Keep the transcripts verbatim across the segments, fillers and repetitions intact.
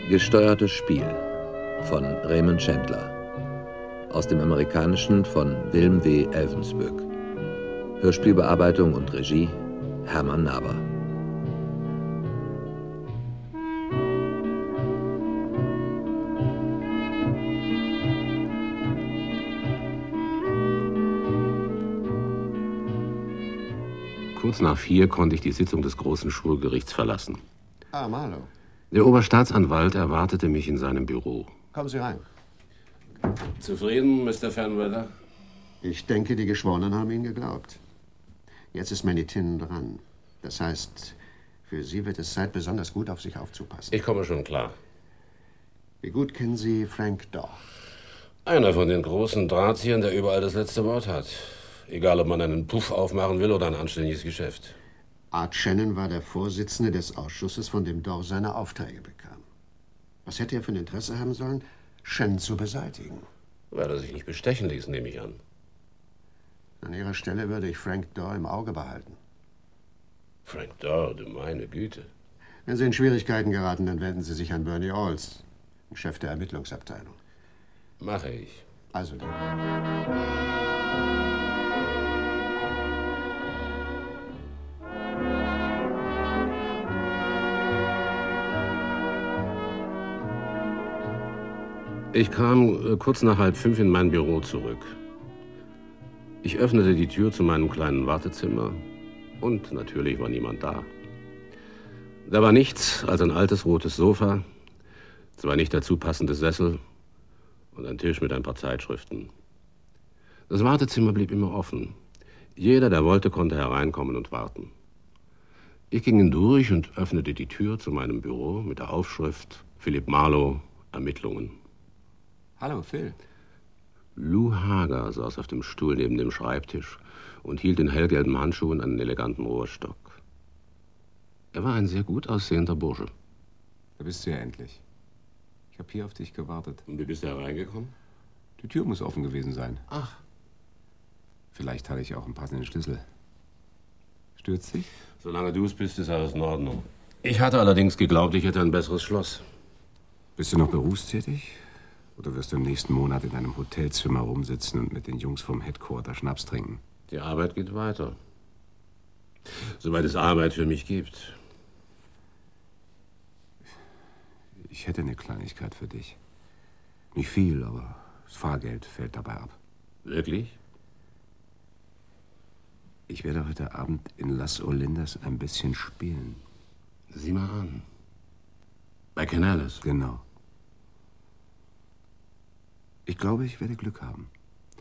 Gesteuertes Spiel von Raymond Chandler. Aus dem Amerikanischen von Wilm W. Elvensbøck. Hörspielbearbeitung und Regie Hermann Naber. Kurz nach vier konnte ich die Sitzung des großen Schwurgerichts verlassen. Ah, Marlowe. Der Oberstaatsanwalt erwartete mich in seinem Büro. Kommen Sie rein. Zufrieden, Mister Fernwelder? Ich denke, die Geschworenen haben Ihnen geglaubt. Jetzt ist Manny Tinnen dran. Das heißt, für Sie wird es Zeit, besonders gut auf sich aufzupassen. Ich komme schon klar. Wie gut kennen Sie Frank Daw? Einer von den großen Drahtziehern, der überall das letzte Wort hat. Egal, ob man einen Puff aufmachen will oder ein anständiges Geschäft. Art Shannon war der Vorsitzende des Ausschusses, von dem Daw seine Aufträge bekam. Was hätte er für ein Interesse haben sollen, Shannon zu beseitigen? Weil er sich nicht bestechen ließ, nehme ich an. An Ihrer Stelle würde ich Frank Daw im Auge behalten. Frank Daw, du meine Güte. Wenn Sie in Schwierigkeiten geraten, dann wenden Sie sich an Bernie Olds, den Chef der Ermittlungsabteilung. Mache ich. Also dann. Ich kam äh, kurz nach halb fünf in mein Büro zurück. Ich öffnete die Tür zu meinem kleinen Wartezimmer und natürlich war niemand da. Da war nichts als ein altes rotes Sofa, zwei nicht dazu passende Sessel und ein Tisch mit ein paar Zeitschriften. Das Wartezimmer blieb immer offen. Jeder, der wollte, konnte hereinkommen und warten. Ich ging hindurch und öffnete die Tür zu meinem Büro mit der Aufschrift Philip Marlowe, Ermittlungen. Hallo, Phil. Lou Hager saß auf dem Stuhl neben dem Schreibtisch und hielt in hellgelben Handschuhen einen eleganten Rohrstock. Er war ein sehr gut aussehender Bursche. Da bist du ja endlich. Ich habe hier auf dich gewartet. Und wie bist du hereingekommen? Die Tür muss offen gewesen sein. Ach. Vielleicht hatte ich auch einen passenden Schlüssel. Stürzt dich? Solange du es bist, ist alles in Ordnung. Ich hatte allerdings geglaubt, ich hätte ein besseres Schloss. Bist du noch berufstätig? Oder wirst du im nächsten Monat in einem Hotelzimmer rumsitzen und mit den Jungs vom Headquarter Schnaps trinken? Die Arbeit geht weiter. Soweit es Arbeit für mich gibt. Ich hätte eine Kleinigkeit für dich. Nicht viel, aber das Fahrgeld fällt dabei ab. Wirklich? Ich werde heute Abend in Las Olindas ein bisschen spielen. Sieh mal an. Bei Canales? Genau. Ich glaube, ich werde Glück haben.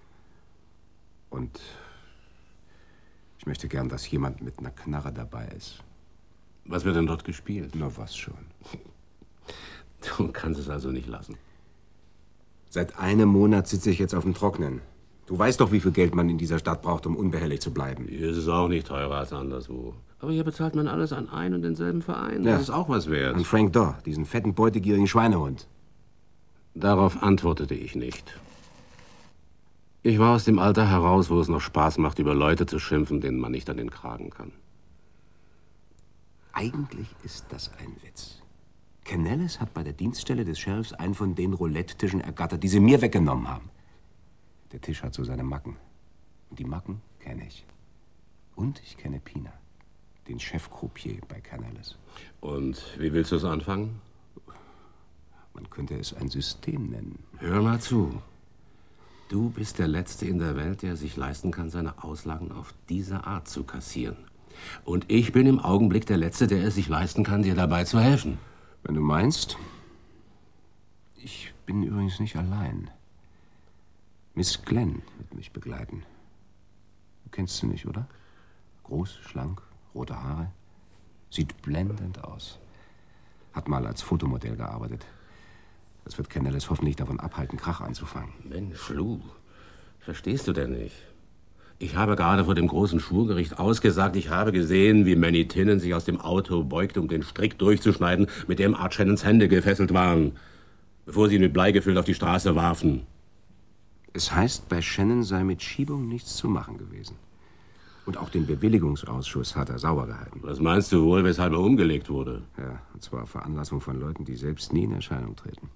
Und ich möchte gern, dass jemand mit einer Knarre dabei ist. Was wird denn dort gespielt? Na, was schon. Du kannst es also nicht lassen. Seit einem Monat sitze ich jetzt auf dem Trocknen. Du weißt doch, wie viel Geld man in dieser Stadt braucht, um unbehelligt zu bleiben. Hier ist es auch nicht teurer als anderswo. Aber hier bezahlt man alles an ein und denselben Verein. Ja. Das ist auch was wert. An Frank Daw, diesen fetten, beutegierigen Schweinehund. Darauf antwortete ich nicht. Ich war aus dem Alter heraus, wo es noch Spaß macht, über Leute zu schimpfen, denen man nicht an den Kragen kann. Eigentlich ist das ein Witz. Canales hat bei der Dienststelle des Sheriffs einen von den Roulette-Tischen ergattert, die sie mir weggenommen haben. Der Tisch hat so seine Macken. Und die Macken kenne ich. Und ich kenne Pina, den Chef-Croupier bei Canales. Und wie willst du es anfangen? Man könnte es ein System nennen. Hör mal zu. Du bist der Letzte in der Welt, der sich leisten kann, seine Auslagen auf diese Art zu kassieren. Und ich bin im Augenblick der Letzte, der es sich leisten kann, dir dabei zu helfen. Wenn du meinst. Ich bin übrigens nicht allein. Miss Glenn wird mich begleiten. Du kennst sie nicht, oder? Groß, schlank, rote Haare. Sieht blendend aus. Hat mal als Fotomodell gearbeitet. Das wird Canales hoffentlich davon abhalten, Krach anzufangen. Mensch, Lou, verstehst du denn nicht? Ich habe gerade vor dem großen Schwurgericht ausgesagt, ich habe gesehen, wie Manny Tinnen sich aus dem Auto beugte, um den Strick durchzuschneiden, mit dem Art Shannons Hände gefesselt waren, bevor sie ihn mit Blei gefüllt auf die Straße warfen. Es heißt, bei Shannon sei mit Schiebung nichts zu machen gewesen. Und auch den Bewilligungsausschuss hat er sauber gehalten. Was meinst du wohl, weshalb er umgelegt wurde? Ja, und zwar auf Veranlassung von Leuten, die selbst nie in Erscheinung treten.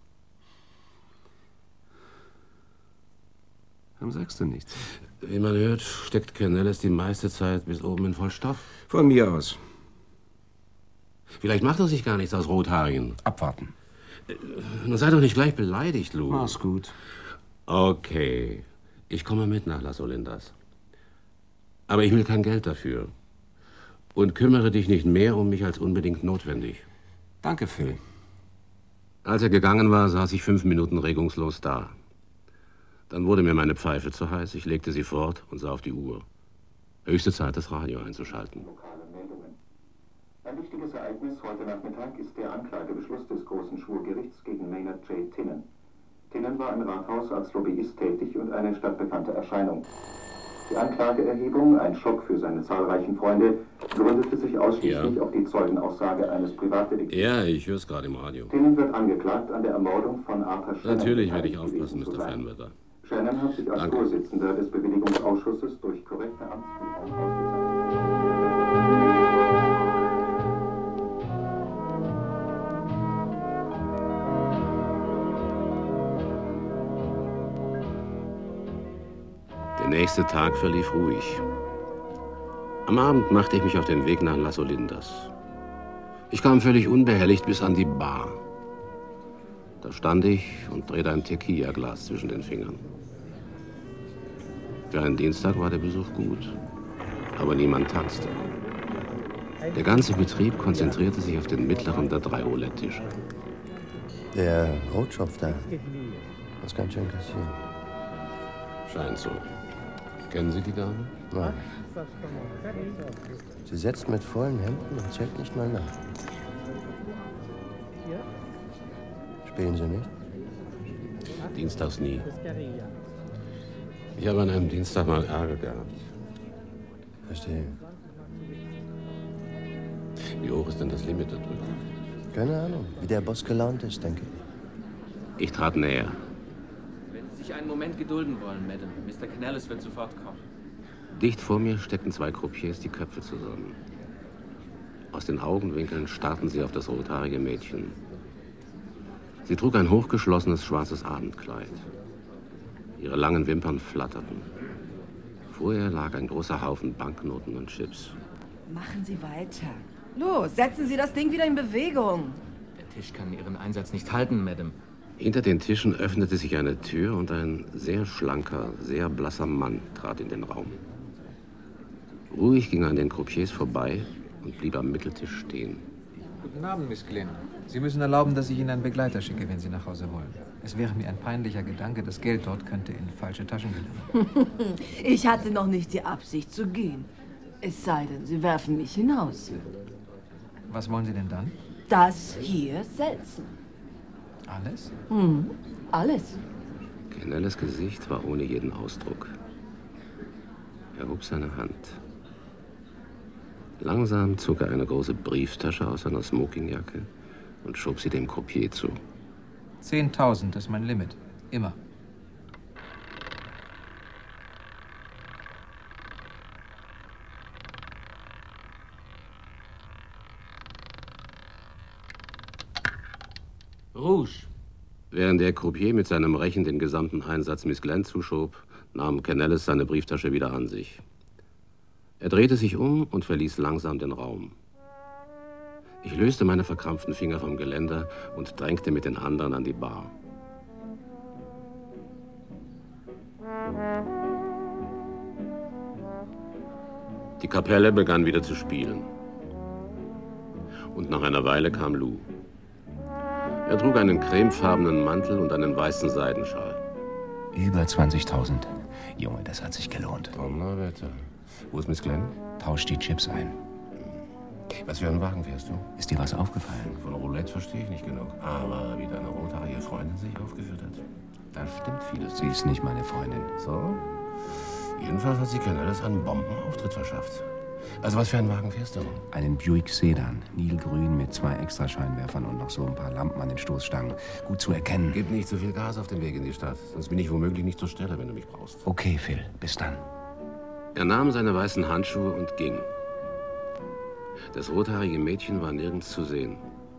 Warum sagst du nichts? Wie man hört, steckt Canelles die meiste Zeit bis oben in Vollstoff. Von mir aus. Vielleicht macht er sich gar nichts aus Rothaarigen. Abwarten. Nun sei doch nicht gleich beleidigt, Lou. Mach's gut. Okay. Ich komme mit nach Las Olindas. Aber ich will kein Geld dafür. Und kümmere dich nicht mehr um mich als unbedingt notwendig. Danke, Phil. Als er gegangen war, saß ich fünf Minuten regungslos da. Dann wurde mir meine Pfeife zu heiß. Ich legte sie fort und sah auf die Uhr. Höchste Zeit, das Radio einzuschalten. Ein wichtiges Ereignis heute Nachmittag ist der Anklagebeschluss des Großen Schwurgerichts gegen Maynard J. Tinnen. Tinnen war im Rathaus als Lobbyist tätig und eine stadtbekannte Erscheinung. Die Anklageerhebung, ein Schock für seine zahlreichen Freunde, gründete sich ausschließlich ja. auf die Zeugenaussaage eines Privatdetektivs. Ja, ich höre es gerade im Radio. Tinnen wird angeklagt an der Ermordung von Arthur Shannon. Natürlich werde ich aufpassen, Mister Fernwetter. Shannon hat sich als Danke. Vorsitzender des Bewilligungsausschusses durch korrekte Amtsführung ausgezeichnet. Der nächste Tag verlief ruhig. Am Abend machte ich mich auf den Weg nach Las Olindas. Ich kam völlig unbehelligt bis an die Bar. Da stand ich und drehte ein Tequila-Glas zwischen den Fingern. Für einen Dienstag war der Besuch gut, aber niemand tanzte. Der ganze Betrieb konzentrierte sich auf den mittleren der drei Roulette-Tische. Der Rotschopf da muss ganz schön kassieren. Scheint so. Kennen Sie die Dame? Nein. Sie setzt mit vollen Händen und checkt nicht mal nach. Spielen Sie nicht? Dienstags nie. Ich habe an einem Dienstag mal Ärger gehabt. Verstehe. Wie hoch ist denn das Limit da drüben? Keine Ahnung, wie der Boss gelaunt ist, denke ich. Ich trat näher. Wenn Sie sich einen Moment gedulden wollen, Madame. Mister Canales wird sofort kommen. Dicht vor mir steckten zwei Croupiers die Köpfe zusammen. Aus den Augenwinkeln starrten sie auf das rothaarige Mädchen. Sie trug ein hochgeschlossenes schwarzes Abendkleid. Ihre langen Wimpern flatterten. Vor ihr lag ein großer Haufen Banknoten und Chips. Machen Sie weiter. Los, setzen Sie das Ding wieder in Bewegung. Der Tisch kann Ihren Einsatz nicht halten, Madame. Hinter den Tischen öffnete sich eine Tür und ein sehr schlanker, sehr blasser Mann trat in den Raum. Ruhig ging er an den Croupiers vorbei und blieb am Mitteltisch stehen. Guten Abend, Miss Glynn. Sie müssen erlauben, dass ich Ihnen einen Begleiter schicke, wenn Sie nach Hause wollen. Es wäre mir ein peinlicher Gedanke, das Geld dort könnte in falsche Taschen gelangen. Ich hatte noch nicht die Absicht zu gehen. Es sei denn, Sie werfen mich hinaus. Was wollen Sie denn dann? Das hier setzen. Alles? Hm, alles. Canelles Gesicht war ohne jeden Ausdruck. Er hob seine Hand. Langsam zog er eine große Brieftasche aus seiner Smokingjacke und schob sie dem Croupier zu. Zehntausend ist mein Limit. Immer. Rouge. Während der Croupier mit seinem Rechen den gesamten Einsatz Miss Glenn zuschob, nahm Canelles seine Brieftasche wieder an sich. Er drehte sich um und verließ langsam den Raum. Ich löste meine verkrampften Finger vom Geländer und drängte mit den anderen an die Bar. Die Kapelle begann wieder zu spielen. Und nach einer Weile kam Lou. Er trug einen cremefarbenen Mantel und einen weißen Seidenschal. Über zwanzigtausend. Junge, das hat sich gelohnt. Donnerwetter. Wo ist Miss Glenn? Tausch die Chips ein. Was für einen Wagen fährst du? Ist dir was aufgefallen? Von Roulette verstehe ich nicht genug. Aber wie deine rothaarige Freundin sich aufgeführt hat, da stimmt vieles. Sie ist nicht meine Freundin. So? Jedenfalls hat sie Canelles einen Bombenauftritt verschafft. Also was für einen Wagen fährst du? Einen Buick Sedan, nilgrün mit zwei Extrascheinwerfern und noch so ein paar Lampen an den Stoßstangen. Gut zu erkennen. Gib nicht so viel Gas auf den Weg in die Stadt, sonst bin ich womöglich nicht zur Stelle, wenn du mich brauchst. Okay, Phil, bis dann. Er nahm seine weißen Handschuhe und ging. Das rothaarige Mädchen war nirgends zu sehen.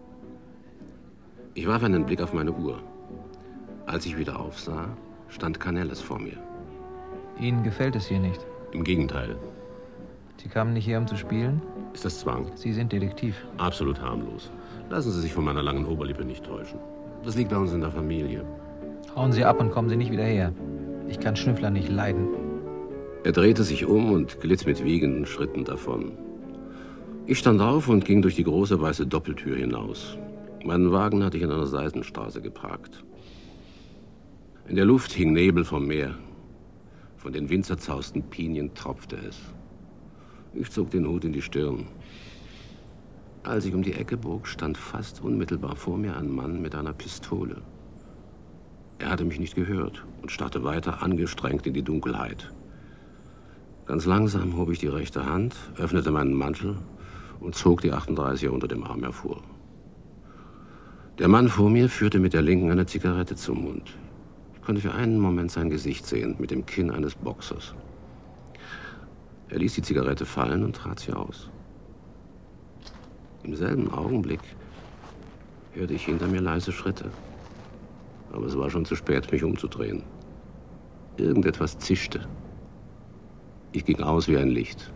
Ich warf einen Blick auf meine Uhr. Als ich wieder aufsah, stand Canelles vor mir. Ihnen gefällt es hier nicht? Im Gegenteil. Sie kamen nicht her, um zu spielen? Ist das Zwang? Sie sind Detektiv. Absolut harmlos. Lassen Sie sich von meiner langen Oberlippe nicht täuschen. Das liegt bei uns in der Familie. Hauen Sie ab und kommen Sie nicht wieder her. Ich kann Schnüffler nicht leiden. Er drehte sich um und glitt mit wiegenden Schritten davon. Ich stand auf und ging durch die große weiße Doppeltür hinaus. Meinen Wagen hatte ich in einer Seitenstraße geparkt. In der Luft hing Nebel vom Meer. Von den winzerzausten Pinien tropfte es. Ich zog den Hut in die Stirn. Als ich um die Ecke bog, stand fast unmittelbar vor mir ein Mann mit einer Pistole. Er hatte mich nicht gehört und starrte weiter angestrengt in die Dunkelheit. Ganz langsam hob ich die rechte Hand, öffnete meinen Mantel und zog die achtunddreißiger unter dem Arm hervor. Der Mann vor mir führte mit der linken eine Zigarette zum Mund. Ich konnte für einen Moment sein Gesicht sehen, mit dem Kinn eines Boxers. Er ließ die Zigarette fallen und trat sie aus. Im selben Augenblick hörte ich hinter mir leise Schritte. Aber es war schon zu spät, mich umzudrehen. Irgendetwas zischte. Ich ging aus wie ein Licht.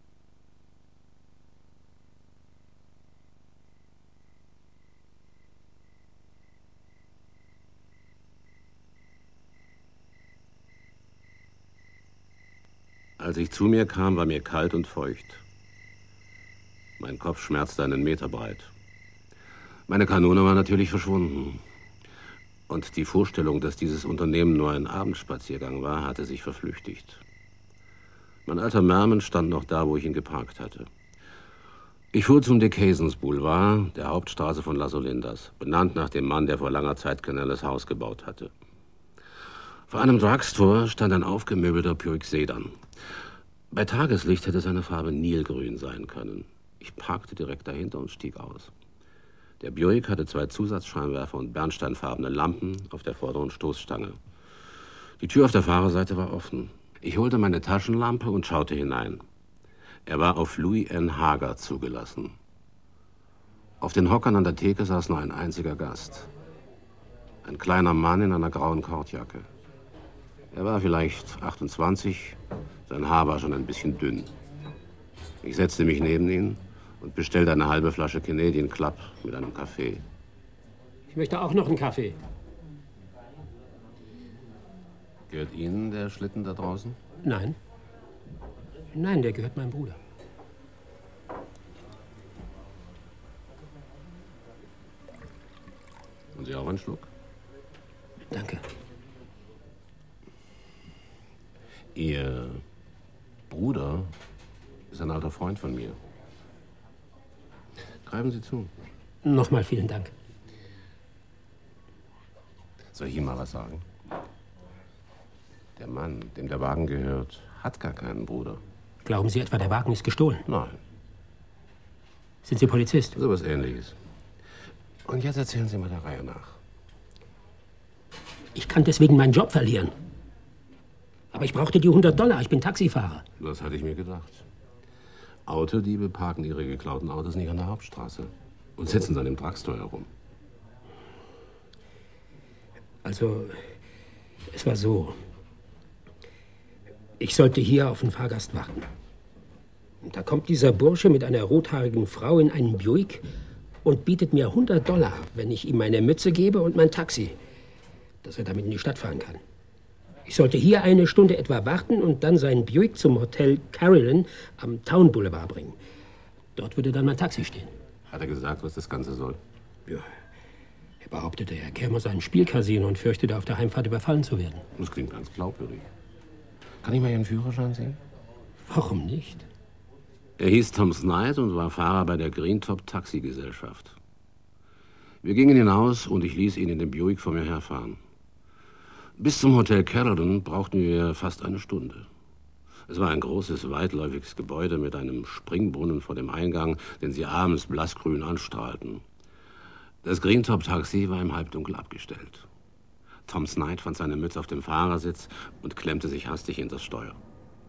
Als ich zu mir kam, war mir kalt und feucht. Mein Kopf schmerzte einen Meter breit. Meine Kanone war natürlich verschwunden. Und die Vorstellung, dass dieses Unternehmen nur ein Abendspaziergang war, hatte sich verflüchtigt. Mein alter Merman stand noch da, wo ich ihn geparkt hatte. Ich fuhr zum Decazens Boulevard, der Hauptstraße von Las Olindas, benannt nach dem Mann, der vor langer Zeit Canelles Haus gebaut hatte. Vor einem Drugstore stand ein aufgemöbelter Buick Sedan. Bei Tageslicht hätte seine Farbe Nilgrün sein können. Ich parkte direkt dahinter und stieg aus. Der Buick hatte zwei Zusatzscheinwerfer und bernsteinfarbene Lampen auf der vorderen Stoßstange. Die Tür auf der Fahrerseite war offen. Ich holte meine Taschenlampe und schaute hinein. Er war auf Louis N. Hager zugelassen. Auf den Hockern an der Theke saß nur ein einziger Gast. Ein kleiner Mann in einer grauen Kordjacke. Er war vielleicht achtundzwanzig, sein Haar war schon ein bisschen dünn. Ich setzte mich neben ihn und bestellte eine halbe Flasche Canadian Club mit einem Kaffee. Ich möchte auch noch einen Kaffee. Gehört Ihnen der Schlitten da draußen? Nein. Nein, der gehört meinem Bruder. Und Sie auch einen Schluck? Danke. Ihr Bruder ist ein alter Freund von mir. Greifen Sie zu. Nochmal vielen Dank. Soll ich Ihnen mal was sagen? Der Mann, dem der Wagen gehört, hat gar keinen Bruder. Glauben Sie etwa, der Wagen ist gestohlen? Nein. Sind Sie Polizist? So was Ähnliches. Und jetzt erzählen Sie mal der Reihe nach. Ich kann deswegen meinen Job verlieren. Aber ich brauchte die hundert Dollar. Ich bin Taxifahrer. Das hatte ich mir gedacht. Autodiebe parken ihre geklauten Autos nicht an der Hauptstraße und sitzen dann im Drugstore herum. Also, es war so. Ich sollte hier auf einen Fahrgast warten. Und da kommt dieser Bursche mit einer rothaarigen Frau in einen Buick und bietet mir hundert Dollar, wenn ich ihm meine Mütze gebe und mein Taxi, dass er damit in die Stadt fahren kann. Ich sollte hier eine Stunde etwa warten und dann seinen Buick zum Hotel Carillon am Town Boulevard bringen. Dort würde dann mein Taxi stehen. Hat er gesagt, was das Ganze soll? Ja. Er behauptete, er käme aus einem Spielcasino und fürchtete, auf der Heimfahrt überfallen zu werden. Das klingt ganz glaubwürdig. Kann ich mal Ihren Führerschein sehen? Warum nicht? Er hieß Tom Snight und war Fahrer bei der Greentop Taxigesellschaft. Wir gingen hinaus und ich ließ ihn in dem Buick vor mir herfahren. Bis zum Hotel Carillon brauchten wir fast eine Stunde. Es war ein großes, weitläufiges Gebäude mit einem Springbrunnen vor dem Eingang, den sie abends blassgrün anstrahlten. Das Greentop-Taxi war im Halbdunkel abgestellt. Tom Snight fand seine Mütze auf dem Fahrersitz und klemmte sich hastig in das Steuer.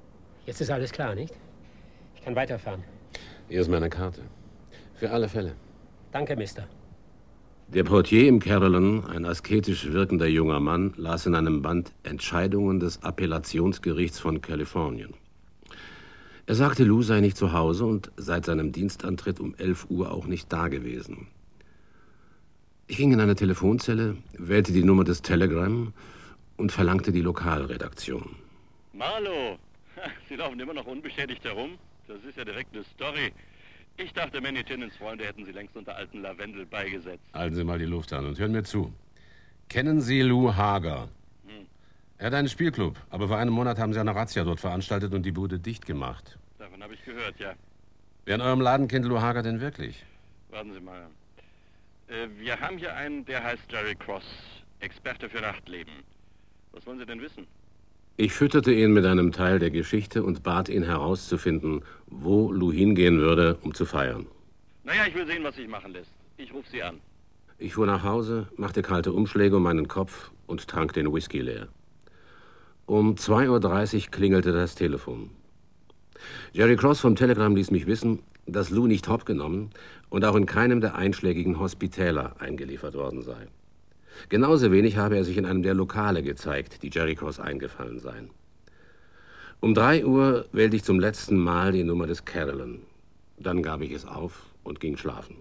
Jetzt ist alles klar, nicht? Ich kann weiterfahren. Hier ist meine Karte. Für alle Fälle. Danke, Mister. Der Portier im Carolan, ein asketisch wirkender junger Mann, las in einem Band Entscheidungen des Appellationsgerichts von Kalifornien. Er sagte, Lou sei nicht zu Hause und seit seinem Dienstantritt um elf Uhr auch nicht da gewesen. Ich ging in eine Telefonzelle, wählte die Nummer des Telegram und verlangte die Lokalredaktion. Marlow, Sie laufen immer noch unbeschädigt herum? Das ist ja direkt eine Story. Ich dachte, Manny Tinnens Freunde hätten Sie längst unter alten Lavendel beigesetzt. Halten Sie mal die Luft an und hören mir zu. Kennen Sie Lou Hager? Hm. Er hat einen Spielclub, aber vor einem Monat haben Sie eine Razzia dort veranstaltet und die Bude dicht gemacht. Davon habe ich gehört, ja. Wer in eurem Laden kennt Lou Hager denn wirklich? Warten Sie mal. Äh, wir haben hier einen, der heißt Jerry Cross, Experte für Nachtleben. Was wollen Sie denn wissen? Ich fütterte ihn mit einem Teil der Geschichte und bat ihn herauszufinden, wo Lou hingehen würde, um zu feiern. Naja, ich will sehen, was sich machen lässt. Ich rufe Sie an. Ich fuhr nach Hause, machte kalte Umschläge um meinen Kopf und trank den Whisky leer. Um zwei Uhr dreißig klingelte das Telefon. Jerry Cross vom Telegram ließ mich wissen, dass Lou nicht hopp genommen und auch in keinem der einschlägigen Hospitäler eingeliefert worden sei. Genauso wenig habe er sich in einem der Lokale gezeigt, die Jerry Cross eingefallen seien. Um drei Uhr wählte ich zum letzten Mal die Nummer des Carolan. Dann gab ich es auf und ging schlafen.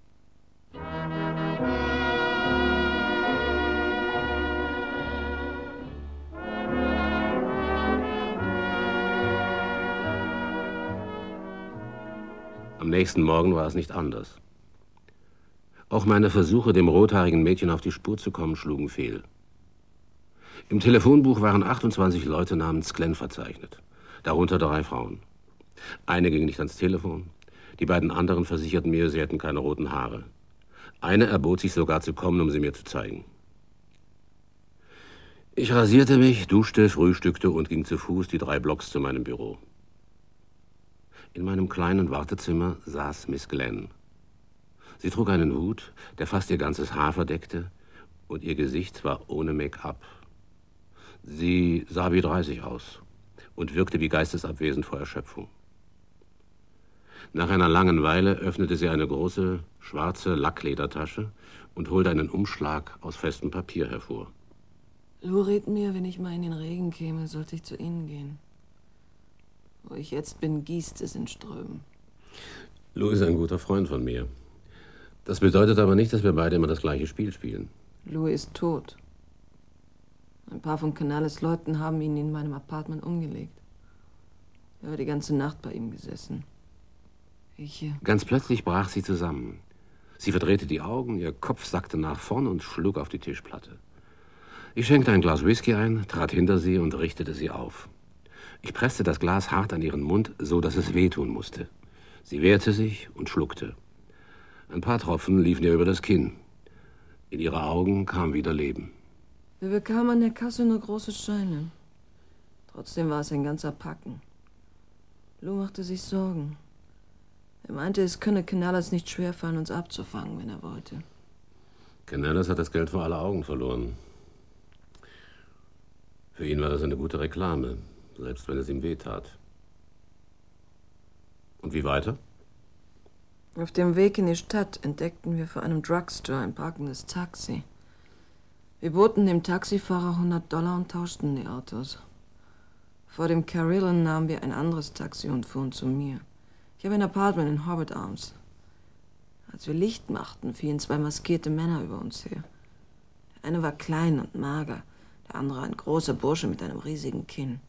Am nächsten Morgen war es nicht anders. Auch meine Versuche, dem rothaarigen Mädchen auf die Spur zu kommen, schlugen fehl. Im Telefonbuch waren achtundzwanzig Leute namens Glenn verzeichnet, darunter drei Frauen. Eine ging nicht ans Telefon, die beiden anderen versicherten mir, sie hätten keine roten Haare. Eine erbot sich sogar zu kommen, um sie mir zu zeigen. Ich rasierte mich, duschte, frühstückte und ging zu Fuß die drei Blocks zu meinem Büro. In meinem kleinen Wartezimmer saß Miss Glenn. Sie trug einen Hut, der fast ihr ganzes Haar verdeckte, und ihr Gesicht war ohne Make-up. Sie sah wie dreißig aus und wirkte wie geistesabwesend vor Erschöpfung. Nach einer langen Weile öffnete sie eine große, schwarze Lackledertasche und holte einen Umschlag aus festem Papier hervor. Lou rät mir, wenn ich mal in den Regen käme, sollte ich zu Ihnen gehen. Wo ich jetzt bin, gießt es in Strömen. Lou ist ein guter Freund von mir. Das bedeutet aber nicht, dass wir beide immer das gleiche Spiel spielen. Lou ist tot. Ein paar von Canales Leuten haben ihn in meinem Apartment umgelegt. Er war die ganze Nacht bei ihm gesessen. Ich... Äh Ganz plötzlich brach sie zusammen. Sie verdrehte die Augen, ihr Kopf sackte nach vorn und schlug auf die Tischplatte. Ich schenkte ein Glas Whisky ein, trat hinter sie und richtete sie auf. Ich presste das Glas hart an ihren Mund, so dass es wehtun musste. Sie wehrte sich und schluckte. Ein paar Tropfen liefen ihr über das Kinn. In ihre Augen kam wieder Leben. Wir bekamen an der Kasse nur große Scheine. Trotzdem war es ein ganzer Packen. Lou machte sich Sorgen. Er meinte, es könne Canales nicht schwerfallen, uns abzufangen, wenn er wollte. Canales hat das Geld vor aller Augen verloren. Für ihn war das eine gute Reklame, selbst wenn es ihm wehtat. Und wie weiter? Auf dem Weg in die Stadt entdeckten wir vor einem Drugstore ein parkendes Taxi. Wir boten dem Taxifahrer hundert Dollar und tauschten die Autos. Vor dem Carolan nahmen wir ein anderes Taxi und fuhren zu mir. Ich habe ein Apartment in Hobbit Arms. Als wir Licht machten, fielen zwei maskierte Männer über uns her. Der eine war klein und mager, der andere ein großer Bursche mit einem riesigen Kinn.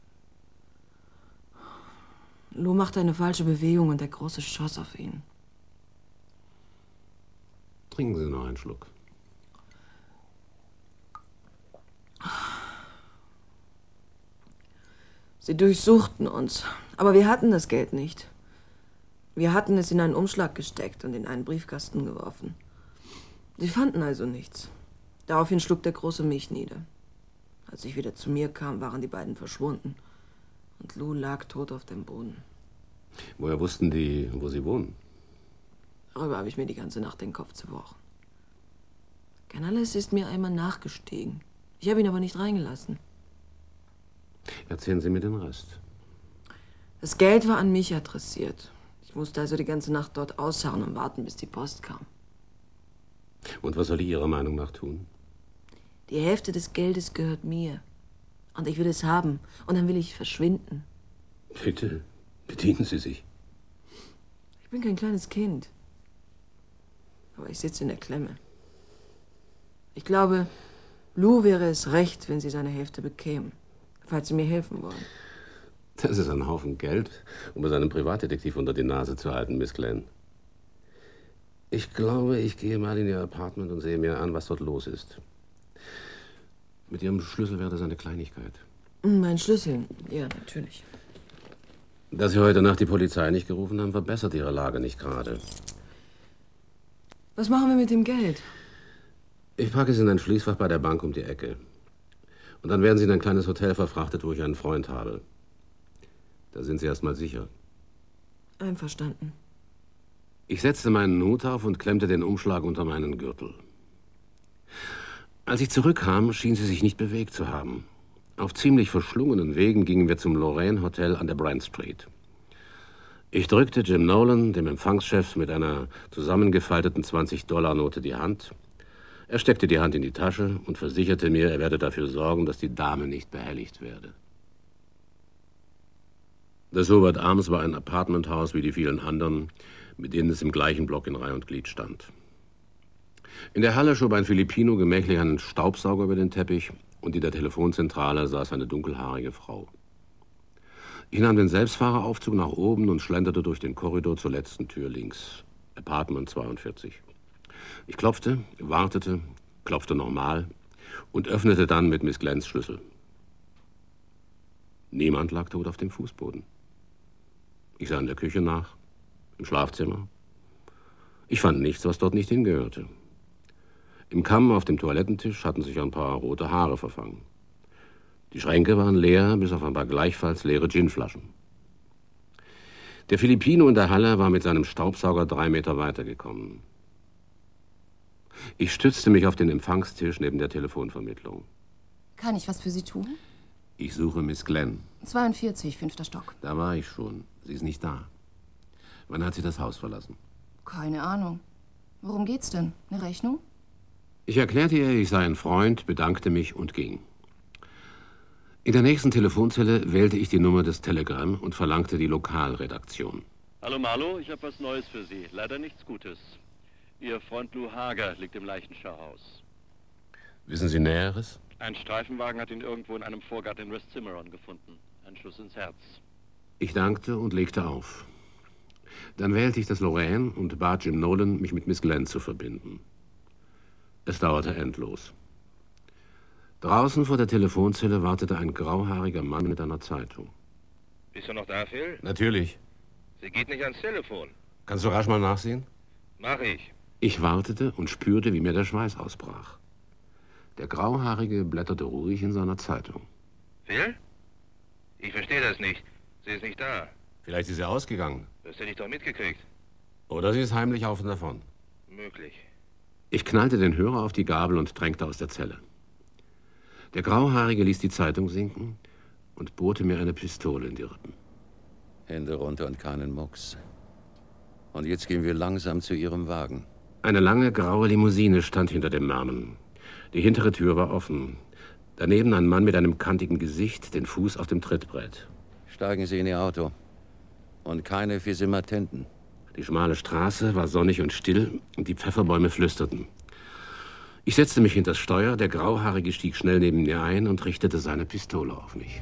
Lou machte eine falsche Bewegung und der Große schoss auf ihn. Trinken Sie noch einen Schluck. Sie durchsuchten uns, aber wir hatten das Geld nicht. Wir hatten es in einen Umschlag gesteckt und in einen Briefkasten geworfen. Sie fanden also nichts. Daraufhin schlug der Große mich nieder. Als ich wieder zu mir kam, waren die beiden verschwunden. Und Lou lag tot auf dem Boden. Woher wussten die, wo Sie wohnen? Darüber habe ich mir die ganze Nacht den Kopf zerbrochen. Canales ist mir einmal nachgestiegen. Ich habe ihn aber nicht reingelassen. Erzählen Sie mir den Rest. Das Geld war an mich adressiert. Ich musste also die ganze Nacht dort ausharren und warten, bis die Post kam. Und was soll ich Ihrer Meinung nach tun? Die Hälfte des Geldes gehört mir. Und ich will es haben. Und dann will ich verschwinden. Bitte, bedienen Sie sich. Ich bin kein kleines Kind. Aber ich sitze in der Klemme. Ich glaube, Lou wäre es recht, wenn Sie seine Hälfte bekämen. Falls Sie mir helfen wollen. Das ist ein Haufen Geld, um es einem Privatdetektiv unter die Nase zu halten, Miss Glenn. Ich glaube, ich gehe mal in Ihr Apartment und sehe mir an, was dort los ist. Mit Ihrem Schlüssel wäre das eine Kleinigkeit. Mein Schlüssel? Ja, natürlich. Dass Sie heute Nacht die Polizei nicht gerufen haben, verbessert Ihre Lage nicht gerade. Was machen wir mit dem Geld? Ich packe es in ein Schließfach bei der Bank um die Ecke. Und dann werden Sie in ein kleines Hotel verfrachtet, wo ich einen Freund habe. Da sind Sie erstmal sicher. Einverstanden. Ich setzte meinen Hut auf und klemmte den Umschlag unter meinen Gürtel. Als ich zurückkam, schien sie sich nicht bewegt zu haben. Auf ziemlich verschlungenen Wegen gingen wir zum Lorraine Hotel an der Brand Street. Ich drückte Jim Nolan, dem Empfangschef, mit einer zusammengefalteten zwanzig-Dollar-Note die Hand. Er steckte die Hand in die Tasche und versicherte mir, er werde dafür sorgen, dass die Dame nicht behelligt werde. Das Hubert Arms war ein Apartmenthaus wie die vielen anderen, mit denen es im gleichen Block in Reihe und Glied stand. In der Halle schob ein Filipino gemächlich einen Staubsauger über den Teppich und in der Telefonzentrale saß eine dunkelhaarige Frau. Ich nahm den Selbstfahreraufzug nach oben und schlenderte durch den Korridor zur letzten Tür links, Apartment zweiundvierzig. Ich klopfte, wartete, klopfte nochmal und öffnete dann mit Miss Glenns Schlüssel. Niemand lag tot auf dem Fußboden. Ich sah in der Küche nach, im Schlafzimmer. Ich fand nichts, was dort nicht hingehörte. Im Kamm auf dem Toilettentisch hatten sich ein paar rote Haare verfangen. Die Schränke waren leer, bis auf ein paar gleichfalls leere Ginflaschen. Der Filipino in der Halle war mit seinem Staubsauger drei Meter weitergekommen. Ich stützte mich auf den Empfangstisch neben der Telefonvermittlung. Kann ich was für Sie tun? Ich suche Miss Glenn. zweiundvierzig, fünfter Stock. Da war ich schon. Sie ist nicht da. Wann hat sie das Haus verlassen? Keine Ahnung. Worum geht's denn? Eine Rechnung? Ich erklärte ihr, ich sei ein Freund, bedankte mich und ging. In der nächsten Telefonzelle wählte ich die Nummer des Telegram und verlangte die Lokalredaktion. Hallo Marlo, ich habe was Neues für Sie. Leider nichts Gutes. Ihr Freund Lou Hager liegt im Leichenschauhaus. Wissen Sie Näheres? Ein Streifenwagen hat ihn irgendwo in einem Vorgarten in West Cimarron gefunden. Ein Schuss ins Herz. Ich dankte und legte auf. Dann wählte ich das Lorraine und bat Jim Nolan, mich mit Miss Glenn zu verbinden. Es dauerte endlos. Draußen vor der Telefonzelle wartete ein grauhaariger Mann mit einer Zeitung. Bist du noch da, Phil? Natürlich. Sie geht nicht ans Telefon. Kannst du rasch mal nachsehen? Mach ich. Ich wartete und spürte, wie mir der Schweiß ausbrach. Der Grauhaarige blätterte ruhig in seiner Zeitung. Phil? Ich verstehe das nicht. Sie ist nicht da. Vielleicht ist sie ausgegangen. Das hätte ich doch mitgekriegt. Oder sie ist heimlich auf und davon. Möglich. Ich knallte den Hörer auf die Gabel und drängte aus der Zelle. Der Grauhaarige ließ die Zeitung sinken und bohrte mir eine Pistole in die Rippen. Hände runter und keinen Mucks. Und jetzt gehen wir langsam zu Ihrem Wagen. Eine lange, graue Limousine stand hinter dem Namen. Die hintere Tür war offen. Daneben ein Mann mit einem kantigen Gesicht, den Fuß auf dem Trittbrett. Steigen Sie in Ihr Auto. Und keine Fisimatenten. Die schmale Straße war sonnig und still und die Pfefferbäume flüsterten. Ich setzte mich hinter das Steuer, der Grauhaarige stieg schnell neben mir ein und richtete seine Pistole auf mich.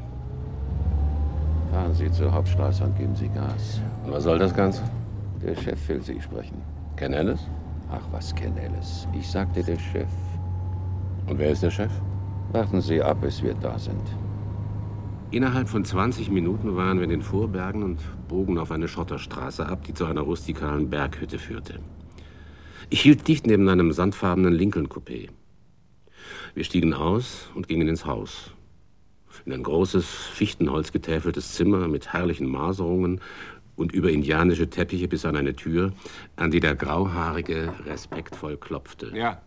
Fahren Sie zur Hauptstraße und geben Sie Gas. Und was soll das Ganze? Der Chef will Sie sprechen. Ken Ellis? Ach, was Ken Ellis? Ich sagte der Chef. Und wer ist der Chef? Warten Sie ab, bis wir da sind. Innerhalb von zwanzig Minuten waren wir in den Vorbergen und bogen auf eine Schotterstraße ab, die zu einer rustikalen Berghütte führte. Ich hielt dicht neben einem sandfarbenen Lincoln-Coupé. Wir stiegen aus und gingen ins Haus. In ein großes, fichtenholzgetäfeltes Zimmer mit herrlichen Maserungen und über indianische Teppiche bis an eine Tür, an die der Grauhaarige respektvoll klopfte. Ja.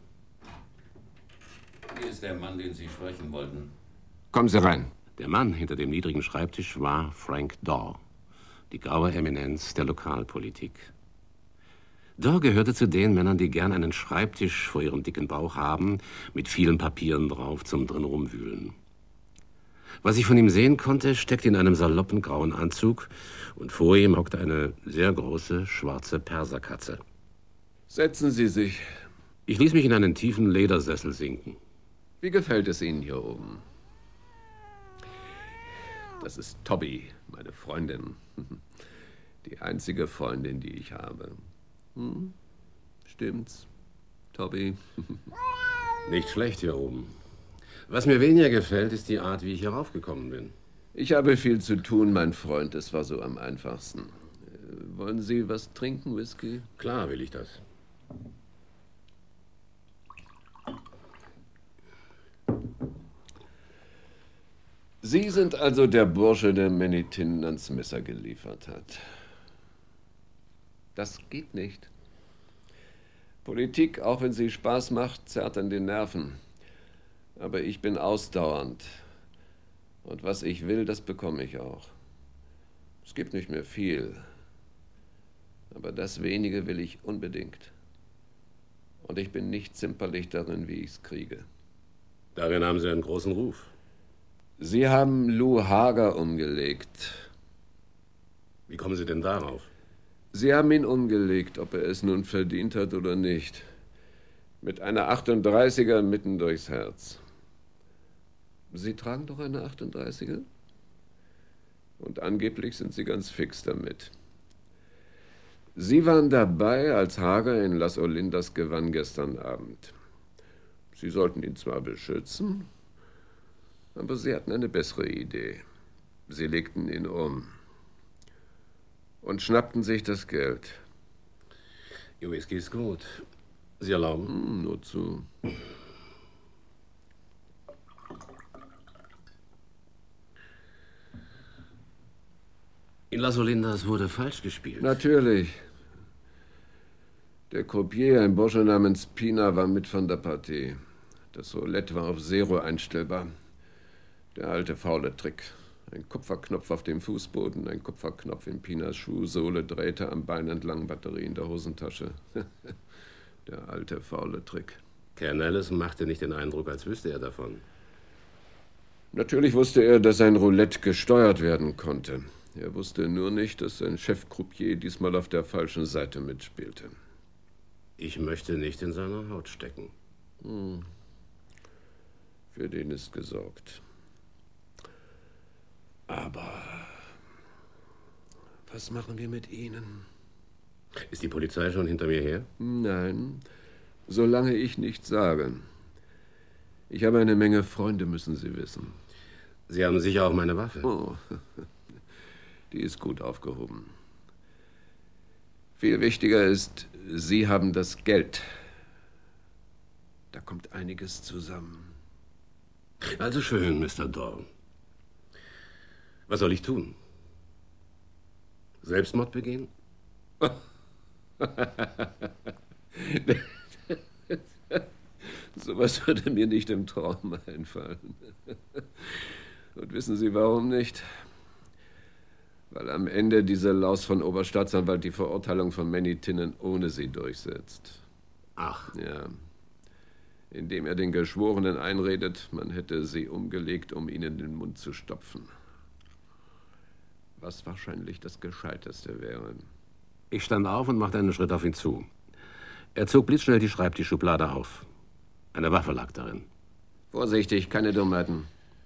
Hier ist der Mann, den Sie sprechen wollten. Kommen Sie rein. Der Mann hinter dem niedrigen Schreibtisch war Frank Daw. Die graue Eminenz der Lokalpolitik. Dor gehörte zu den Männern, die gern einen Schreibtisch vor ihrem dicken Bauch haben, mit vielen Papieren drauf zum drin rumwühlen. Was ich von ihm sehen konnte, steckte in einem saloppen grauen Anzug und vor ihm hockte eine sehr große, schwarze Perserkatze. Setzen Sie sich. Ich ließ mich in einen tiefen Ledersessel sinken. Wie gefällt es Ihnen hier oben? Das ist Tobby, meine Freundin. Die einzige Freundin, die ich habe. Hm? Stimmt's, Tobby? Nicht schlecht hier oben. Was mir weniger gefällt, ist die Art, wie ich hier raufgekommen bin. Ich habe viel zu tun, mein Freund. Es war so am einfachsten. Äh, wollen Sie was trinken, Whisky? Klar will ich das. Sie sind also der Bursche, der Manny Tinnen ans Messer geliefert hat. Das geht nicht. Politik, auch wenn sie Spaß macht, zerrt an den Nerven. Aber ich bin ausdauernd. Und was ich will, das bekomme ich auch. Es gibt nicht mehr viel. Aber das Wenige will ich unbedingt. Und ich bin nicht zimperlich darin, wie ich es kriege. Darin haben Sie einen großen Ruf. Sie haben Lou Hager umgelegt. Wie kommen Sie denn darauf? Sie haben ihn umgelegt, ob er es nun verdient hat oder nicht. Mit einer achtunddreißiger mitten durchs Herz. Sie tragen doch eine achtunddreißiger? Und angeblich sind Sie ganz fix damit. Sie waren dabei, als Hager in Las Olindas gewann gestern Abend. Sie sollten ihn zwar beschützen, aber Sie hatten eine bessere Idee. Sie legten ihn um und schnappten sich das Geld. Ihr Whisky ist gut. Sie erlauben? Hm, nur zu. In Las Olindas wurde falsch gespielt. Natürlich. Der Croupier, ein Bursche namens Pina, war mit von der Partie. Das Roulette war auf Zero einstellbar. Der alte faule Trick. Ein Kupferknopf auf dem Fußboden, ein Kupferknopf in Pinas Schuhsohle, Drähte am Bein entlang, Batterie in der Hosentasche. Der alte faule Trick. Canales machte nicht den Eindruck, als wüsste er davon. Natürlich wusste er, dass sein Roulette gesteuert werden konnte. Er wusste nur nicht, dass sein Chef-Croupier diesmal auf der falschen Seite mitspielte. Ich möchte nicht in seiner Haut stecken. Hm. Für den ist gesorgt. Aber was machen wir mit Ihnen? Ist die Polizei schon hinter mir her? Nein, solange ich nichts sage. Ich habe eine Menge Freunde, müssen Sie wissen. Sie haben sicher auch meine Waffe. Oh, die ist gut aufgehoben. Viel wichtiger ist, Sie haben das Geld. Da kommt einiges zusammen. Also schön, Mister Dorn. Was soll ich tun? Selbstmord begehen? Sowas würde mir nicht im Traum einfallen. Und wissen Sie, warum nicht? Weil am Ende diese Laus von Oberstaatsanwalt die Verurteilung von Manny Tinnen ohne Sie durchsetzt. Ach. Ja. Indem er den Geschworenen einredet, man hätte sie umgelegt, um ihnen den Mund zu stopfen. Was wahrscheinlich das Gescheiteste wäre. Ich stand auf und machte einen Schritt auf ihn zu. Er zog blitzschnell die Schreibtischschublade auf. Eine Waffe lag darin. Vorsichtig, keine Dummheiten.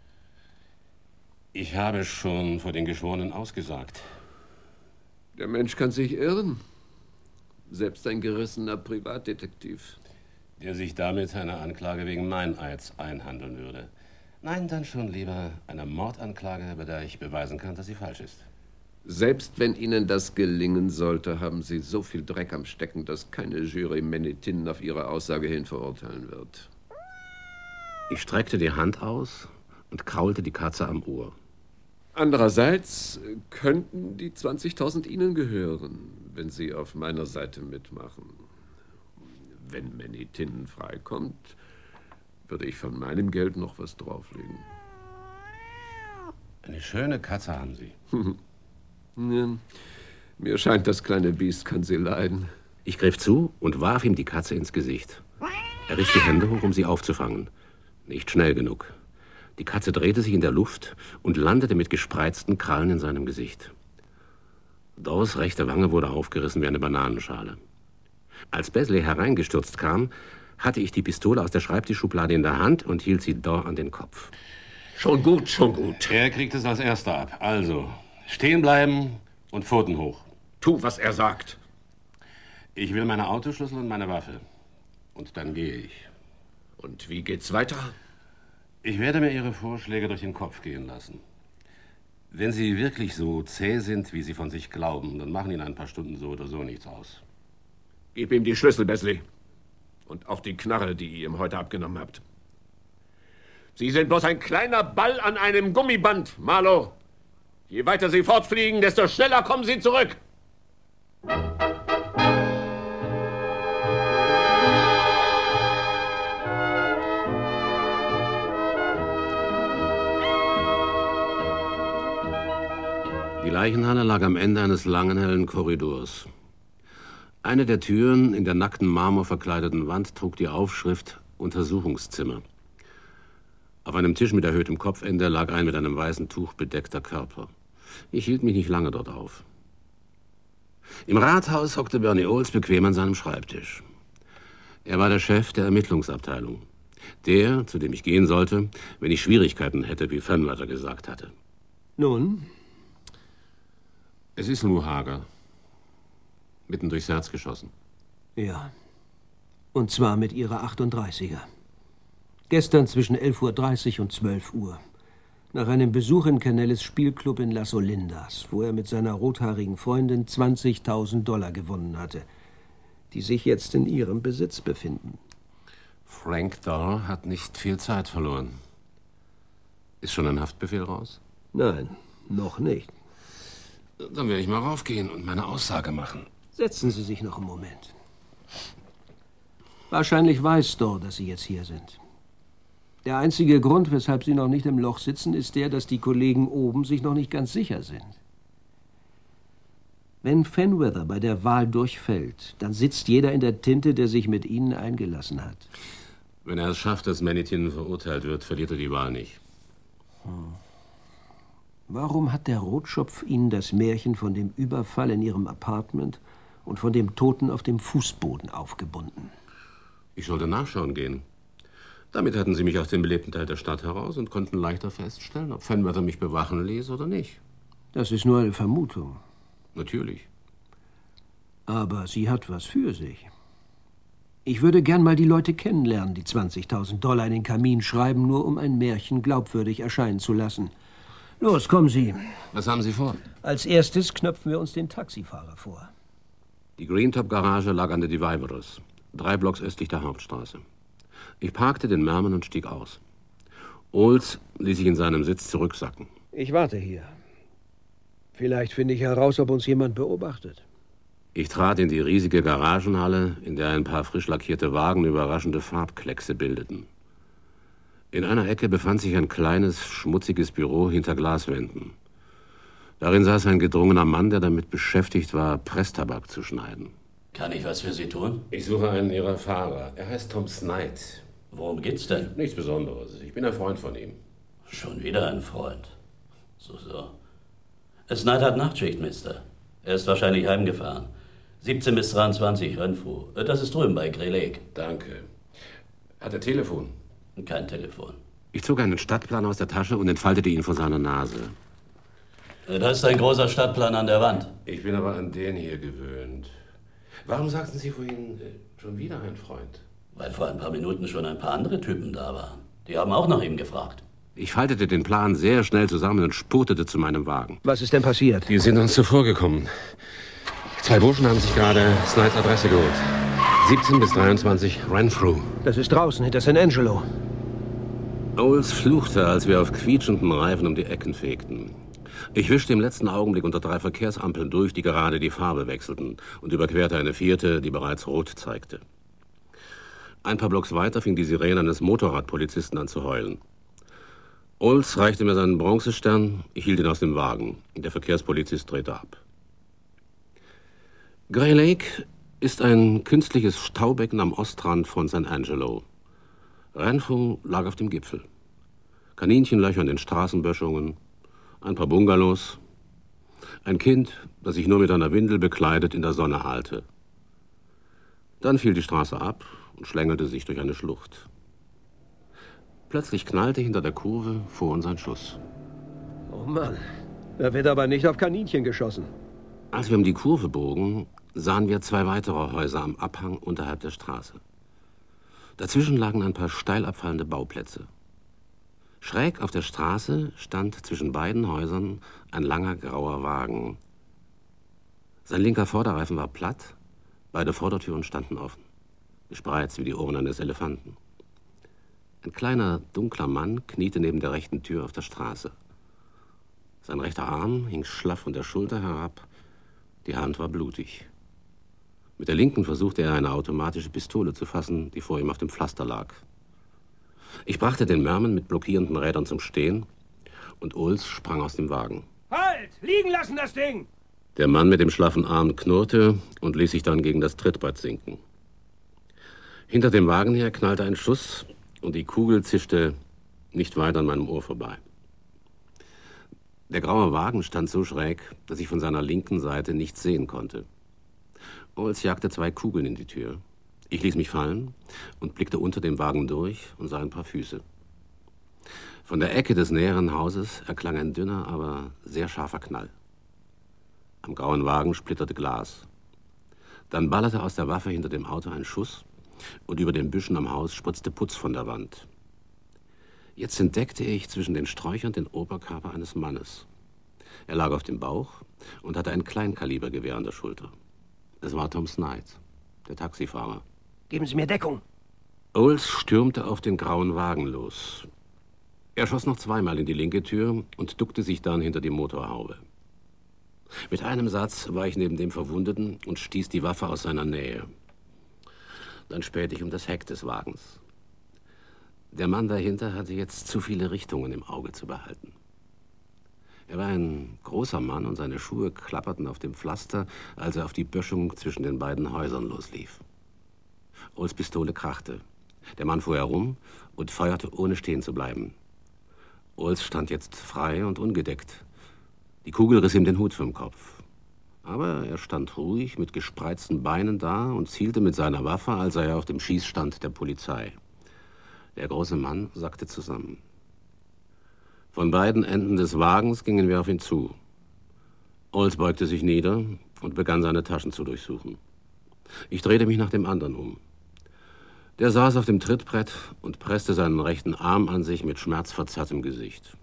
Ich habe schon vor den Geschworenen ausgesagt. Der Mensch kann sich irren. Selbst ein gerissener Privatdetektiv. Der sich damit eine Anklage wegen Meineids einhandeln würde. Nein, dann schon lieber eine Mordanklage, bei der ich beweisen kann, dass sie falsch ist. Selbst wenn Ihnen das gelingen sollte, haben Sie so viel Dreck am Stecken, dass keine Jury Manny Tinnen auf Ihre Aussage hin verurteilen wird. Ich streckte die Hand aus und kraulte die Katze am Ohr. Andererseits könnten die zwanzigtausend Ihnen gehören, wenn Sie auf meiner Seite mitmachen. Wenn Manny Tinnen freikommt, würde ich von meinem Geld noch was drauflegen. Eine schöne Katze haben Sie. Ja, mir scheint, das kleine Biest kann sie leiden. Ich griff zu und warf ihm die Katze ins Gesicht. Er riss die Hände hoch, um sie aufzufangen. Nicht schnell genug. Die Katze drehte sich in der Luft und landete mit gespreizten Krallen in seinem Gesicht. Dors rechte Wange wurde aufgerissen wie eine Bananenschale. Als Besley hereingestürzt kam, hatte ich die Pistole aus der Schreibtischschublade in der Hand und hielt sie Dor an den Kopf. Schon gut, schon gut. Er kriegt es als Erster ab. Also, stehen bleiben und Pfoten hoch. Tu, was er sagt. Ich will meine Autoschlüssel und meine Waffe. Und dann gehe ich. Und wie geht's weiter? Ich werde mir Ihre Vorschläge durch den Kopf gehen lassen. Wenn Sie wirklich so zäh sind, wie Sie von sich glauben, dann machen Ihnen ein paar Stunden so oder so nichts aus. Gib ihm die Schlüssel, Besley. Und auch die Knarre, die ihr ihm heute abgenommen habt. Sie sind bloß ein kleiner Ball an einem Gummiband, Marlowe. Je weiter Sie fortfliegen, desto schneller kommen Sie zurück. Die Leichenhalle lag am Ende eines langen, hellen Korridors. Eine der Türen in der nackten Marmor verkleideten Wand trug die Aufschrift Untersuchungszimmer. Auf einem Tisch mit erhöhtem Kopfende lag ein mit einem weißen Tuch bedeckter Körper. Ich hielt mich nicht lange dort auf. Im Rathaus hockte Bernie Olds bequem an seinem Schreibtisch. Er war der Chef der Ermittlungsabteilung. Der, zu dem ich gehen sollte, wenn ich Schwierigkeiten hätte, wie Fenwater gesagt hatte. Nun? Es ist Lou Hager. Mitten durchs Herz geschossen. Ja. Und zwar mit ihrer achtunddreißiger. Gestern zwischen elf Uhr dreißig und zwölf Uhr. Nach einem Besuch in Canelles Spielclub in Las Olindas, wo er mit seiner rothaarigen Freundin zwanzigtausend Dollar gewonnen hatte, die sich jetzt in ihrem Besitz befinden. Frank Dorr hat nicht viel Zeit verloren. Ist schon ein Haftbefehl raus? Nein, noch nicht. Dann werde ich mal raufgehen und meine Aussage machen. Setzen Sie sich noch einen Moment. Wahrscheinlich weiß Dorr, dass Sie jetzt hier sind. Der einzige Grund, weshalb Sie noch nicht im Loch sitzen, ist der, dass die Kollegen oben sich noch nicht ganz sicher sind. Wenn Fenwether bei der Wahl durchfällt, dann sitzt jeder in der Tinte, der sich mit Ihnen eingelassen hat. Wenn er es schafft, dass Manitin verurteilt wird, verliert er die Wahl nicht. Hm. Warum hat der Rotschopf Ihnen das Märchen von dem Überfall in Ihrem Apartment und von dem Toten auf dem Fußboden aufgebunden? Ich sollte nachschauen gehen. Damit hatten sie mich aus dem belebten Teil der Stadt heraus und konnten leichter feststellen, ob Fenwether mich bewachen ließ oder nicht. Das ist nur eine Vermutung. Natürlich. Aber sie hat was für sich. Ich würde gern mal die Leute kennenlernen, die zwanzigtausend Dollar in den Kamin schreiben, nur um ein Märchen glaubwürdig erscheinen zu lassen. Los, kommen Sie. Was haben Sie vor? Als erstes knöpfen wir uns den Taxifahrer vor. Die Greentop-Garage lag an der Divivorous, drei Blocks östlich der Hauptstraße. Ich parkte den Merman und stieg aus. Olds ließ sich in seinem Sitz zurücksacken. Ich warte hier. Vielleicht finde ich heraus, ob uns jemand beobachtet. Ich trat in die riesige Garagenhalle, in der ein paar frisch lackierte Wagen überraschende Farbkleckse bildeten. In einer Ecke befand sich ein kleines, schmutziges Büro hinter Glaswänden. Darin saß ein gedrungener Mann, der damit beschäftigt war, Presstabak zu schneiden. Kann ich was für Sie tun? Ich suche einen Ihrer Fahrer. Er heißt Tom Snyde. Worum geht's denn? Nichts Besonderes. Ich bin ein Freund von ihm. Schon wieder ein Freund. So, so. Snyde hat Nachtschicht, Mister. Er ist wahrscheinlich heimgefahren. siebzehn bis dreiundzwanzig Renfrew. Das ist drüben bei Grey Lake. Danke. Hat er Telefon? Kein Telefon. Ich zog einen Stadtplan aus der Tasche und entfaltete ihn vor seiner Nase. Da ist ein großer Stadtplan an der Wand. Ich bin aber an den hier gewöhnt. Warum sagten Sie vorhin äh, schon wieder ein Freund? Weil vor ein paar Minuten schon ein paar andere Typen da waren. Die haben auch nach ihm gefragt. Ich faltete den Plan sehr schnell zusammen und spurtete zu meinem Wagen. Was ist denn passiert? Die sind uns zuvorgekommen. Zwei Burschen haben sich gerade Snydes Adresse geholt. siebzehn bis dreiundzwanzig Renfrew. Das ist draußen, hinter San Angelo. Olds fluchte, als wir auf quietschenden Reifen um die Ecken fegten. Ich wischte im letzten Augenblick unter drei Verkehrsampeln durch, die gerade die Farbe wechselten, und überquerte eine vierte, die bereits rot zeigte. Ein paar Blocks weiter fing die Sirene eines Motorradpolizisten an zu heulen. Olds reichte mir seinen Bronzestern, ich hielt ihn aus dem Wagen. Der Verkehrspolizist drehte ab. Grey Lake ist ein künstliches Staubecken am Ostrand von San Angelo. Renfrew lag auf dem Gipfel. Kaninchenlöcher in den Straßenböschungen, ein paar Bungalows, ein Kind, das sich nur mit einer Windel bekleidet in der Sonne ahlte. Dann fiel die Straße ab und schlängelte sich durch eine Schlucht. Plötzlich knallte hinter der Kurve vor uns ein Schuss. Oh Mann, da wird aber nicht auf Kaninchen geschossen. Als wir um die Kurve bogen, sahen wir zwei weitere Häuser am Abhang unterhalb der Straße. Dazwischen lagen ein paar steil abfallende Bauplätze. Schräg auf der Straße stand zwischen beiden Häusern ein langer grauer Wagen. Sein linker Vorderreifen war platt, beide Vordertüren standen offen, gespreizt wie die Ohren eines Elefanten. Ein kleiner, dunkler Mann kniete neben der rechten Tür auf der Straße. Sein rechter Arm hing schlaff von der Schulter herab, die Hand war blutig. Mit der linken versuchte er, eine automatische Pistole zu fassen, die vor ihm auf dem Pflaster lag. Ich brachte den Merman mit blockierenden Rädern zum Stehen und Olds sprang aus dem Wagen. Halt! Liegen lassen, das Ding! Der Mann mit dem schlaffen Arm knurrte und ließ sich dann gegen das Trittbrett sinken. Hinter dem Wagen her knallte ein Schuss und die Kugel zischte nicht weit an meinem Ohr vorbei. Der graue Wagen stand so schräg, dass ich von seiner linken Seite nichts sehen konnte. Olds jagte zwei Kugeln in die Tür. Ich ließ mich fallen und blickte unter dem Wagen durch und sah ein paar Füße. Von der Ecke des näheren Hauses erklang ein dünner, aber sehr scharfer Knall. Am grauen Wagen splitterte Glas. Dann ballerte aus der Waffe hinter dem Auto ein Schuss und über den Büschen am Haus spritzte Putz von der Wand. Jetzt entdeckte ich zwischen den Sträuchern den Oberkörper eines Mannes. Er lag auf dem Bauch und hatte ein Kleinkalibergewehr an der Schulter. Es war Tom Snight, der Taxifahrer. Geben Sie mir Deckung. Olds stürmte auf den grauen Wagen los. Er schoss noch zweimal in die linke Tür und duckte sich dann hinter die Motorhaube. Mit einem Satz war ich neben dem Verwundeten und stieß die Waffe aus seiner Nähe. Dann spähte ich um das Heck des Wagens. Der Mann dahinter hatte jetzt zu viele Richtungen im Auge zu behalten. Er war ein großer Mann und seine Schuhe klapperten auf dem Pflaster, als er auf die Böschung zwischen den beiden Häusern loslief. Olds Pistole krachte. Der Mann fuhr herum und feuerte, ohne stehen zu bleiben. Olds stand jetzt frei und ungedeckt. Die Kugel riss ihm den Hut vom Kopf. Aber er stand ruhig mit gespreizten Beinen da und zielte mit seiner Waffe, als sei er auf dem Schießstand der Polizei. Der große Mann sackte zusammen. Von beiden Enden des Wagens gingen wir auf ihn zu. Olds beugte sich nieder und begann, seine Taschen zu durchsuchen. Ich drehte mich nach dem anderen um. Der saß auf dem Trittbrett und presste seinen rechten Arm an sich mit schmerzverzerrtem Gesicht.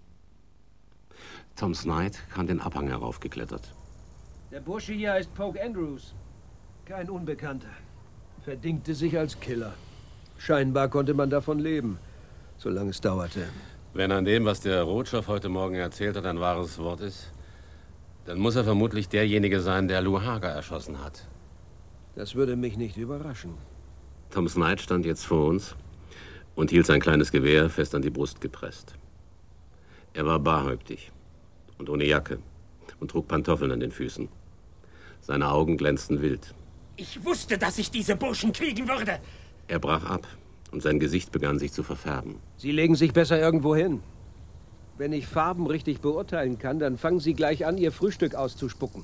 Tom Snight kam den Abhang heraufgeklettert. Der Bursche hier heißt Poke Andrews. Kein Unbekannter. Verdingte sich als Killer. Scheinbar konnte man davon leben, solange es dauerte. Wenn an dem, was der Rotschow heute Morgen erzählt hat, ein wahres Wort ist, dann muss er vermutlich derjenige sein, der Lou Hager erschossen hat. Das würde mich nicht überraschen. Tom Snight stand jetzt vor uns und hielt sein kleines Gewehr fest an die Brust gepresst. Er war barhäuptig und ohne Jacke und trug Pantoffeln an den Füßen. Seine Augen glänzten wild. Ich wusste, dass ich diese Burschen kriegen würde. Er brach ab und sein Gesicht begann sich zu verfärben. Sie legen sich besser irgendwo hin. Wenn ich Farben richtig beurteilen kann, dann fangen Sie gleich an, Ihr Frühstück auszuspucken.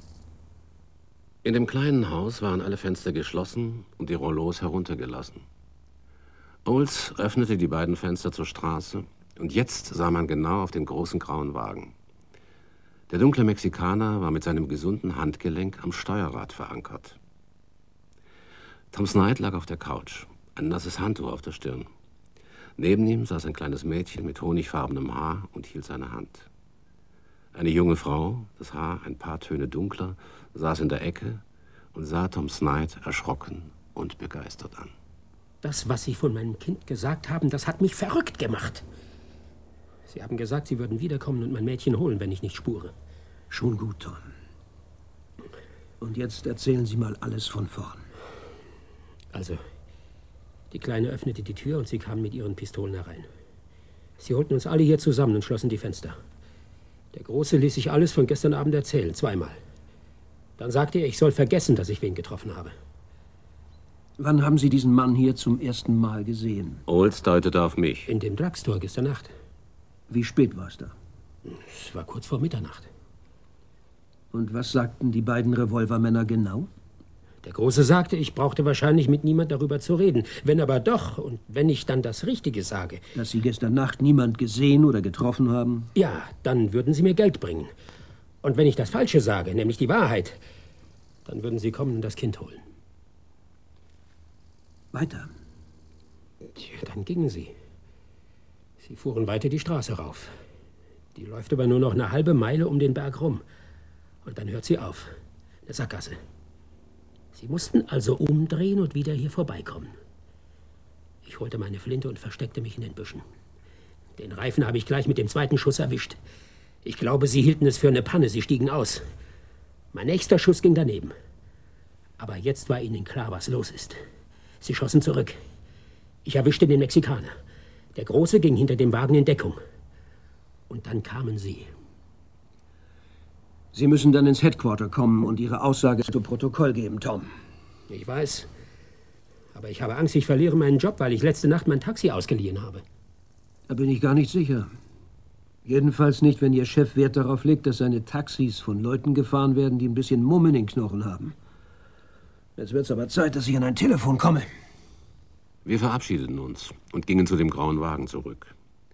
In dem kleinen Haus waren alle Fenster geschlossen und die Rollos heruntergelassen. Olds öffnete die beiden Fenster zur Straße und jetzt sah man genau auf den großen grauen Wagen. Der dunkle Mexikaner war mit seinem gesunden Handgelenk am Steuerrad verankert. Tom Snight lag auf der Couch, ein nasses Handtuch auf der Stirn. Neben ihm saß ein kleines Mädchen mit honigfarbenem Haar und hielt seine Hand. Eine junge Frau, das Haar ein paar Töne dunkler, saß in der Ecke und sah Tom Snight erschrocken und begeistert an. Das, was Sie von meinem Kind gesagt haben, das hat mich verrückt gemacht. Sie haben gesagt, Sie würden wiederkommen und mein Mädchen holen, wenn ich nicht spure. Schon gut, Tom. Und jetzt erzählen Sie mal alles von vorn. Also, die Kleine öffnete die Tür und sie kam mit ihren Pistolen herein. Sie holten uns alle hier zusammen und schlossen die Fenster. Der Große ließ sich alles von gestern Abend erzählen, zweimal. Dann sagte er, ich soll vergessen, dass ich wen getroffen habe. Wann haben Sie diesen Mann hier zum ersten Mal gesehen? Olds deutete auf mich. In dem Drugstore gestern Nacht. Wie spät war es da? Es war kurz vor Mitternacht. Und was sagten die beiden Revolvermänner genau? Der Große sagte, ich brauchte wahrscheinlich mit niemand darüber zu reden. Wenn aber doch, und wenn ich dann das Richtige sage... Dass Sie gestern Nacht niemand gesehen oder getroffen haben? Ja, dann würden Sie mir Geld bringen. Und wenn ich das Falsche sage, nämlich die Wahrheit, dann würden Sie kommen und das Kind holen. Weiter. Tja, dann gingen sie. Sie fuhren weiter die Straße rauf. Die läuft aber nur noch eine halbe Meile um den Berg rum. Und dann hört sie auf. Eine Sackgasse. Sie mussten also umdrehen und wieder hier vorbeikommen. Ich holte meine Flinte und versteckte mich in den Büschen. Den Reifen habe ich gleich mit dem zweiten Schuss erwischt. Ich glaube, sie hielten es für eine Panne. Sie stiegen aus. Mein nächster Schuss ging daneben. Aber jetzt war ihnen klar, was los ist. Sie schossen zurück. Ich erwischte den Mexikaner. Der Große ging hinter dem Wagen in Deckung. Und dann kamen sie. Sie müssen dann ins Headquarter kommen und Ihre Aussage zu Protokoll geben, Tom. Ich weiß. Aber ich habe Angst, ich verliere meinen Job, weil ich letzte Nacht mein Taxi ausgeliehen habe. Da bin ich gar nicht sicher. Jedenfalls nicht, wenn Ihr Chef Wert darauf legt, dass seine Taxis von Leuten gefahren werden, die ein bisschen Mumm in den Knochen haben. Jetzt wird's aber Zeit, dass ich an ein Telefon komme. Wir verabschiedeten uns und gingen zu dem grauen Wagen zurück.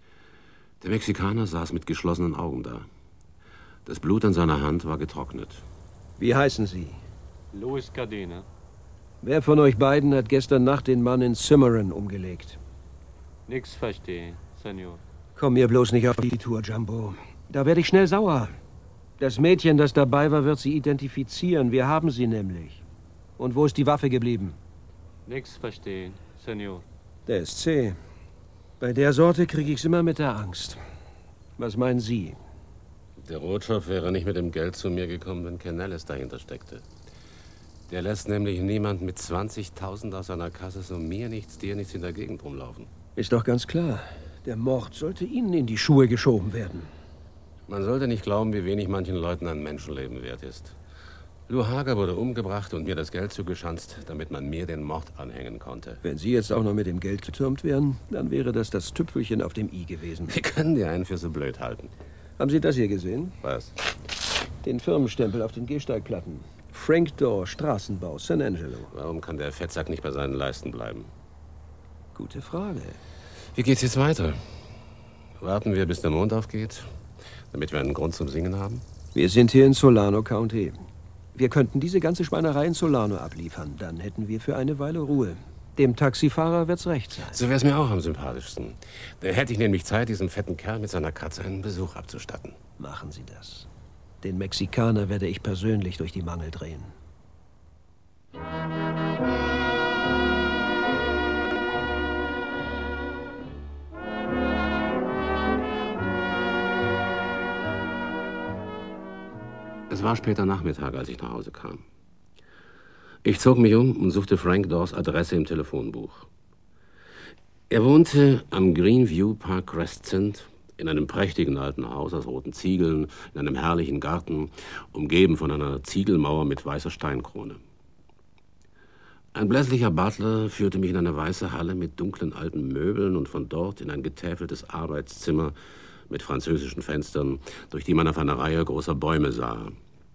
Der Mexikaner saß mit geschlossenen Augen da. Das Blut an seiner Hand war getrocknet. Wie heißen Sie? Luis Cadena. Wer von euch beiden hat gestern Nacht den Mann in Cimarron umgelegt? Nix verstehe, Senor. Komm mir bloß nicht auf die Tour, Jumbo. Da werde ich schnell sauer. Das Mädchen, das dabei war, wird sie identifizieren. Wir haben sie nämlich. Und wo ist die Waffe geblieben? Nix verstehen, Senor. Der ist zäh. Bei der Sorte kriege ich's immer mit der Angst. Was meinen Sie? Der Rotschow wäre nicht mit dem Geld zu mir gekommen, wenn Canales dahinter steckte. Der lässt nämlich niemand mit zwanzigtausend aus seiner Kasse so mir nichts, dir nichts in der Gegend rumlaufen. Ist doch ganz klar. Der Mord sollte Ihnen in die Schuhe geschoben werden. Man sollte nicht glauben, wie wenig manchen Leuten ein Menschenleben wert ist. Lou Hager wurde umgebracht und mir das Geld zugeschanzt, damit man mir den Mord anhängen konnte. Wenn Sie jetzt auch noch mit dem Geld getürmt wären, dann wäre das das Tüpfelchen auf dem i gewesen. Wir können dir einen für so blöd halten. Haben Sie das hier gesehen? Was? Den Firmenstempel auf den Gehsteigplatten. Frank Dorr, Straßenbau, San Angelo. Warum kann der Fettsack nicht bei seinen Leisten bleiben? Gute Frage. Wie geht's jetzt weiter? Warten wir, bis der Mond aufgeht, damit wir einen Grund zum Singen haben? Wir sind hier in Solano County. Wir könnten diese ganze Schweinerei in Solano abliefern. Dann hätten wir für eine Weile Ruhe. Dem Taxifahrer wird's recht sein. So wär's mir auch am sympathischsten. Da hätte ich nämlich Zeit, diesem fetten Kerl mit seiner Katze einen Besuch abzustatten. Machen Sie das. Den Mexikaner werde ich persönlich durch die Mangel drehen. Es war später Nachmittag, als ich nach Hause kam. Ich zog mich um und suchte Frank Dorrs Adresse im Telefonbuch. Er wohnte am Greenview Park Crescent in einem prächtigen alten Haus aus roten Ziegeln, in einem herrlichen Garten, umgeben von einer Ziegelmauer mit weißer Steinkrone. Ein blässlicher Butler führte mich in eine weiße Halle mit dunklen alten Möbeln und von dort in ein getäfeltes Arbeitszimmer mit französischen Fenstern, durch die man auf einer Reihe großer Bäume sah.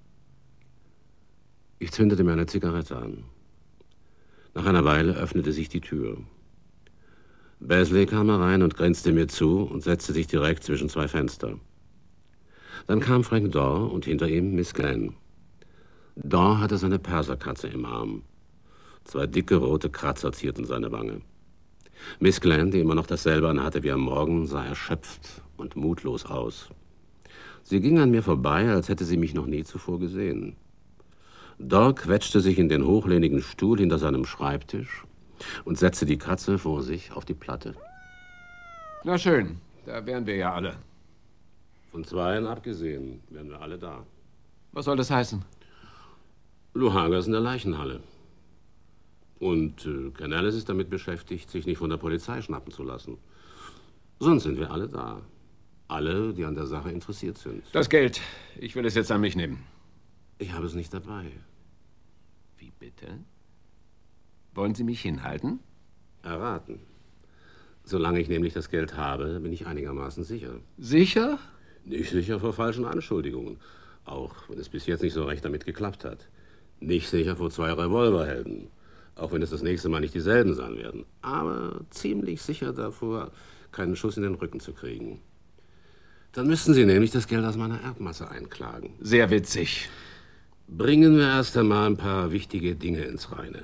Ich zündete mir eine Zigarette an. Nach einer Weile öffnete sich die Tür. Beasley kam herein und grinste mir zu und setzte sich direkt zwischen zwei Fenster. Dann kam Frank Dorr und hinter ihm Miss Glenn. Dorr hatte seine Perserkatze im Arm. Zwei dicke rote Kratzer zierten seine Wange. Miss Glenn, die immer noch dasselbe anhatte wie am Morgen, sah erschöpft und mutlos aus. Sie ging an mir vorbei, als hätte sie mich noch nie zuvor gesehen. Dorr quetschte sich in den hochlehnigen Stuhl hinter seinem Schreibtisch und setzte die Katze vor sich auf die Platte. Na schön, da wären wir ja alle. Von zweien abgesehen wären wir alle da. Was soll das heißen? Lou Hager ist in der Leichenhalle. Und äh, Canales ist damit beschäftigt, sich nicht von der Polizei schnappen zu lassen. Sonst sind wir alle da. Alle, die an der Sache interessiert sind. Das Geld. Ich will es jetzt an mich nehmen. Ich habe es nicht dabei. Wie bitte? Wollen Sie mich hinhalten? Erraten. Solange ich nämlich das Geld habe, bin ich einigermaßen sicher. Sicher? Nicht sicher vor falschen Anschuldigungen. Auch wenn es bis jetzt nicht so recht damit geklappt hat. Nicht sicher vor zwei Revolverhelden. Auch wenn es das nächste Mal nicht dieselben sein werden. Aber ziemlich sicher davor, keinen Schuss in den Rücken zu kriegen. Dann müssten Sie nämlich das Geld aus meiner Erbmasse einklagen. Sehr witzig. Bringen wir erst einmal ein paar wichtige Dinge ins Reine.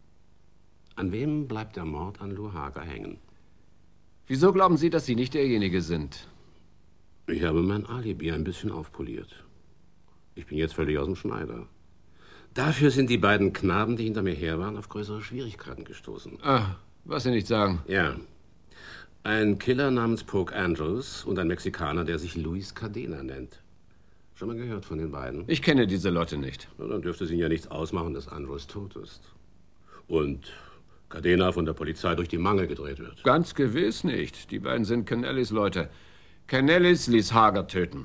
An wem bleibt der Mord an Lou Hager hängen? Wieso glauben Sie, dass Sie nicht derjenige sind? Ich habe mein Alibi ein bisschen aufpoliert. Ich bin jetzt völlig aus dem Schneider. Dafür sind die beiden Knaben, die hinter mir her waren, auf größere Schwierigkeiten gestoßen. Ah, was Sie nicht sagen. Ja. Ein Killer namens Poke Andrews und ein Mexikaner, der sich Luis Cadena nennt. Schon mal gehört von den beiden? Ich kenne diese Leute nicht. Na, dann dürfte es Ihnen ja nichts ausmachen, dass Andrews tot ist. Und Cadena von der Polizei durch die Mangel gedreht wird. Ganz gewiss nicht. Die beiden sind Canellis Leute. Canellis ließ Hager töten.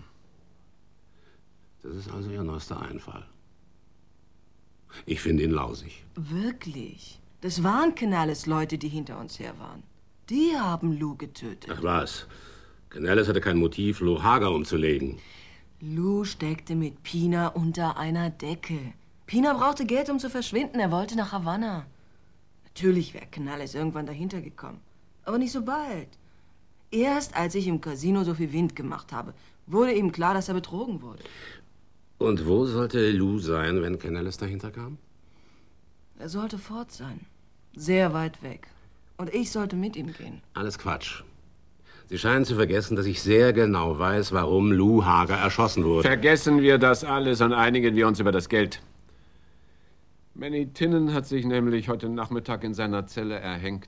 Das ist also Ihr neuester Einfall. Ich finde ihn lausig. Wirklich? Das waren Canellis Leute, die hinter uns her waren. Die haben Lou getötet. Ach was. Canellis hatte kein Motiv, Lou Hager umzulegen. Lou steckte mit Pina unter einer Decke. Pina brauchte Geld, um zu verschwinden. Er wollte nach Havanna. Natürlich wäre Canellis irgendwann dahinter gekommen. Aber nicht so bald. Erst als ich im Casino so viel Wind gemacht habe, wurde ihm klar, dass er betrogen wurde. Und wo sollte Lou sein, wenn Canellis dahinter kam? Er sollte fort sein. Sehr weit weg. Und ich sollte mit ihm gehen. Alles Quatsch. Sie scheinen zu vergessen, dass ich sehr genau weiß, warum Lou Hager erschossen wurde. Vergessen wir das alles und einigen wir uns über das Geld. Manny Tinnen hat sich nämlich heute Nachmittag in seiner Zelle erhängt.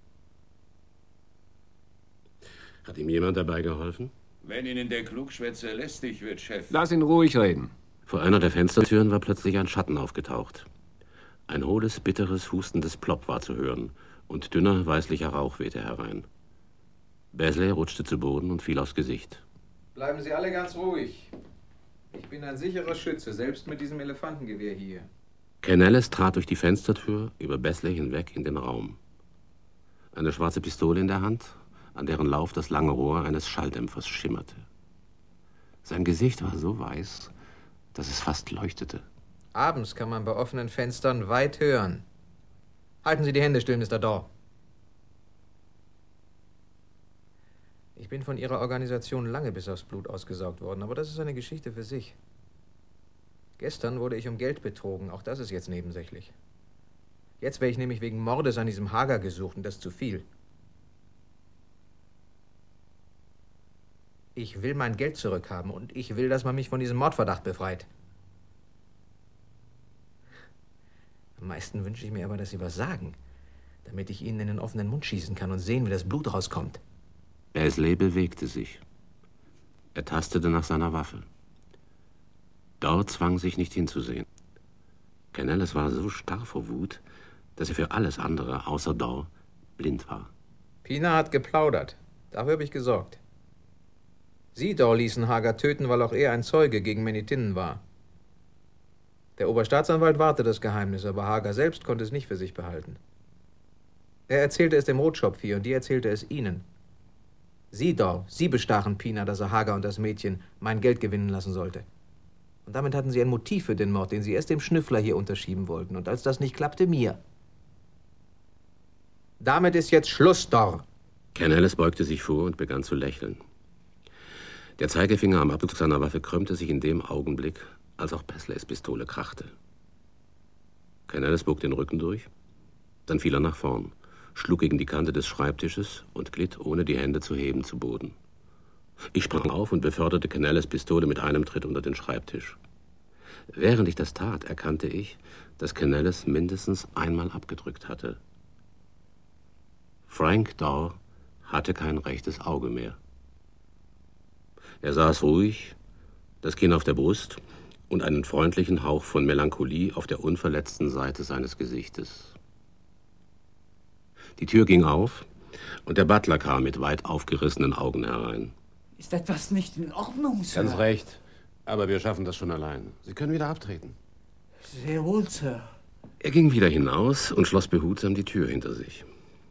Hat ihm jemand dabei geholfen? Wenn Ihnen der Klugschwätzer lästig wird, Chef. Lass ihn ruhig reden. Vor einer der Fenstertüren war plötzlich ein Schatten aufgetaucht. Ein hohles, bitteres, hustendes Plopp war zu hören und dünner, weißlicher Rauch wehte herein. Besley rutschte zu Boden und fiel aufs Gesicht. Bleiben Sie alle ganz ruhig. Ich bin ein sicherer Schütze, selbst mit diesem Elefantengewehr hier. Canellis trat durch die Fenstertür über Besley hinweg in den Raum. Eine schwarze Pistole in der Hand, an deren Lauf das lange Rohr eines Schalldämpfers schimmerte. Sein Gesicht war so weiß, dass es fast leuchtete. Abends kann man bei offenen Fenstern weit hören. Halten Sie die Hände still, Mister Daw. Ich bin von Ihrer Organisation lange bis aufs Blut ausgesaugt worden, aber das ist eine Geschichte für sich. Gestern wurde ich um Geld betrogen, auch das ist jetzt nebensächlich. Jetzt werde ich nämlich wegen Mordes an diesem Hager gesucht und das ist zu viel. Ich will mein Geld zurückhaben und ich will, dass man mich von diesem Mordverdacht befreit. Am meisten wünsche ich mir aber, dass Sie was sagen, damit ich Ihnen in den offenen Mund schießen kann und sehen, wie das Blut rauskommt. Besley bewegte sich. Er tastete nach seiner Waffe. Daw zwang sich nicht hinzusehen. Canellis war so starr vor Wut, dass er für alles andere außer Daw blind war. Pina hat geplaudert. Dafür habe ich gesorgt. Sie, Daw, ließen Hager töten, weil auch er ein Zeuge gegen Manny Tinnen war. Der Oberstaatsanwalt wahrte das Geheimnis, aber Hager selbst konnte es nicht für sich behalten. Er erzählte es dem Rotschopf hier und die erzählte es Ihnen. Sie, Daw, Sie bestachen Pina, dass er Hager und das Mädchen mein Geld gewinnen lassen sollte. Und damit hatten Sie ein Motiv für den Mord, den Sie erst dem Schnüffler hier unterschieben wollten. Und als das nicht klappte, mir. Damit ist jetzt Schluss, Daw. Canellis beugte sich vor und begann zu lächeln. Der Zeigefinger am Abzug seiner Waffe krümmte sich in dem Augenblick, als auch Besleys Pistole krachte. Canellis bog den Rücken durch, dann fiel er nach vorn, schlug gegen die Kante des Schreibtisches und glitt, ohne die Hände zu heben, zu Boden. Ich sprang auf und beförderte Canellis Pistole mit einem Tritt unter den Schreibtisch. Während ich das tat, erkannte ich, dass Canellis mindestens einmal abgedrückt hatte. Frank Daw hatte kein rechtes Auge mehr. Er saß ruhig, das Kinn auf der Brust und einen freundlichen Hauch von Melancholie auf der unverletzten Seite seines Gesichtes. Die Tür ging auf Und der Butler kam mit weit aufgerissenen Augen herein. Ist etwas nicht in Ordnung, Sir? Ganz recht. Aber wir schaffen das schon allein. Sie können wieder abtreten. Sehr wohl, Sir. Er ging wieder hinaus und schloss behutsam die Tür hinter sich.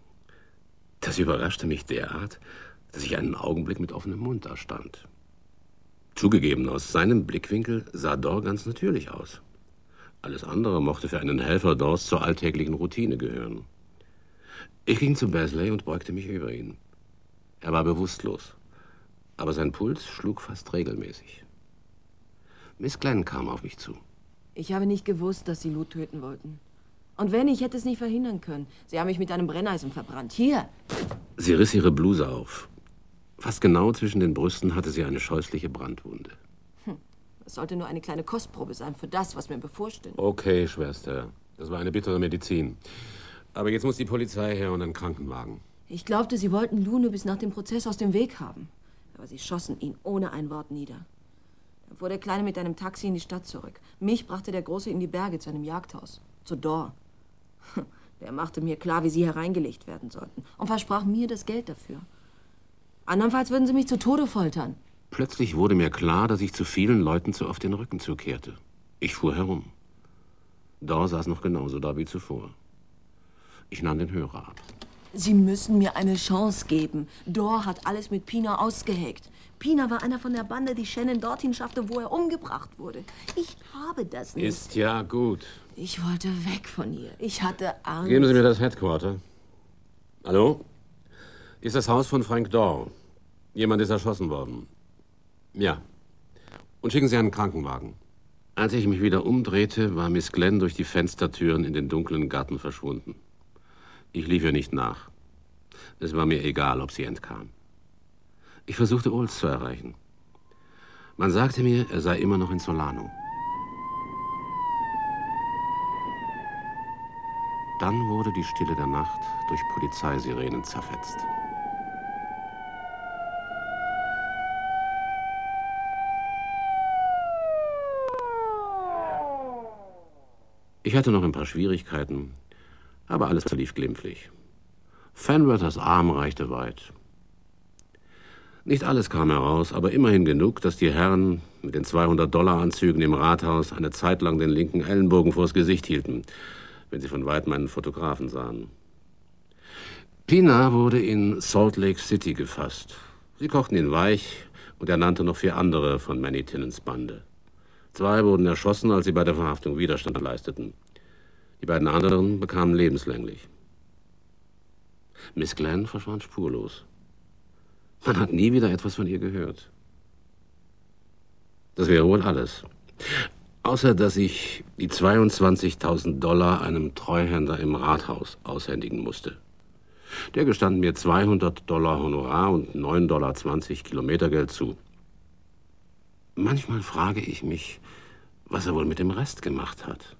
Das überraschte mich derart, dass ich einen Augenblick mit offenem Mund da stand. Zugegeben, aus seinem Blickwinkel sah Dor ganz natürlich aus. Alles andere mochte für einen Helfer Dors zur alltäglichen Routine gehören. Ich ging zu Basley und beugte mich über ihn. Er war bewusstlos, aber sein Puls schlug fast regelmäßig. Miss Glenn kam auf mich zu. Ich habe nicht gewusst, dass Sie Lou töten wollten. Und wenn, ich hätte es nicht verhindern können. Sie haben mich mit einem Brenneisen verbrannt. Hier! Sie riss ihre Bluse auf. Fast genau zwischen den Brüsten hatte sie eine scheußliche Brandwunde. Hm. Das sollte nur eine kleine Kostprobe sein für das, was mir bevorsteht. Okay, Schwester. Das war eine bittere Medizin. Aber jetzt muss die Polizei her und ein Krankenwagen. Ich glaubte, Sie wollten Lou nur bis nach dem Prozess aus dem Weg haben. Aber Sie schossen ihn ohne ein Wort nieder. Dann fuhr der Kleine mit einem Taxi in die Stadt zurück. Mich brachte der Große in die Berge zu einem Jagdhaus. Zu Dor. Der machte mir klar, wie Sie hereingelegt werden sollten. Und versprach mir das Geld dafür. Andernfalls würden Sie mich zu Tode foltern. Plötzlich wurde mir klar, dass ich zu vielen Leuten zu oft den Rücken zukehrte. Ich fuhr herum. Dor saß noch genauso da wie zuvor. Ich nahm den Hörer ab. Sie müssen mir eine Chance geben. Dor hat alles mit Pina ausgeheckt. Pina war einer von der Bande, die Shannon dorthin schaffte, wo er umgebracht wurde. Ich habe das nicht. Ist ja gut. Ich wollte weg von ihr. Ich hatte Angst. Geben Sie mir das Headquarter. Hallo? Ist das Haus von Frank Dor? Jemand ist erschossen worden. Ja. Und schicken Sie einen Krankenwagen. Als ich mich wieder umdrehte, war Miss Glenn durch die Fenstertüren in den dunklen Garten verschwunden. Ich lief ihr nicht nach. Es war mir egal, ob sie entkam. Ich versuchte, Olds zu erreichen. Man sagte mir, er sei immer noch in Solano. Dann wurde die Stille der Nacht durch Polizeisirenen zerfetzt. Ich hatte noch ein paar Schwierigkeiten, aber alles verlief glimpflich. Fenwathers Arm reichte weit. Nicht alles kam heraus, aber immerhin genug, dass die Herren mit den zweihundert-Dollar-Anzügen im Rathaus eine Zeit lang den linken Ellenbogen vors Gesicht hielten, wenn sie von weitem einen Fotografen sahen. Pina wurde in Salt Lake City gefasst. Sie kochten ihn weich und er nannte noch vier andere von Manny Tinnens Bande. Zwei wurden erschossen, als sie bei der Verhaftung Widerstand leisteten. Die beiden anderen bekamen lebenslänglich. Miss Glenn verschwand spurlos. Man hat nie wieder etwas von ihr gehört. Das wäre wohl alles. Außer, dass ich die zweiundzwanzigtausend Dollar einem Treuhänder im Rathaus aushändigen musste. Der gestand mir zweihundert Dollar Honorar und neun Dollar zwanzig Kilometergeld zu. Manchmal frage ich mich, was er wohl mit dem Rest gemacht hat.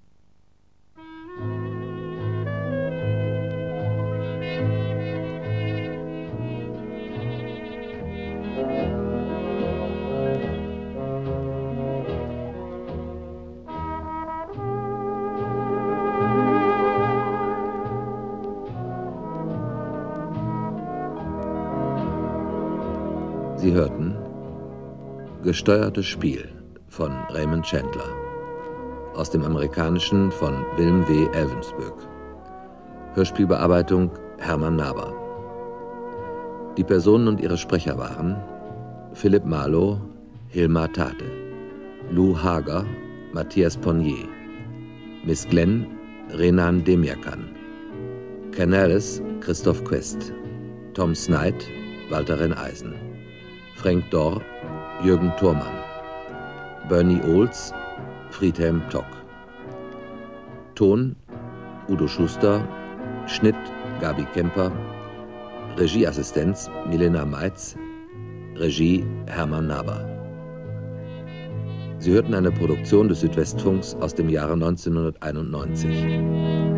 Sie hörten Gesteuertes Spiel von Raymond Chandler. Aus dem Amerikanischen von Wilm W. Elvensbøck. Hörspielbearbeitung Hermann Naber. Die Personen und ihre Sprecher waren Philipp Marlow, Hilma Tate, Lou Hager, Matthias Ponnier, Miss Glenn, Renan Demirkan, Canales, Christoph Quest, Tom Snight, Walter Renneisen, Frank Dor, Jürgen Thormann, Bernie Olds, Friedhelm Tock. Ton Udo Schuster, Schnitt Gabi Kemper, Regieassistenz Milena Meitz, Regie Hermann Naber. Sie hörten eine Produktion des Südwestfunks aus dem Jahre neunzehnhunderteinundneunzig.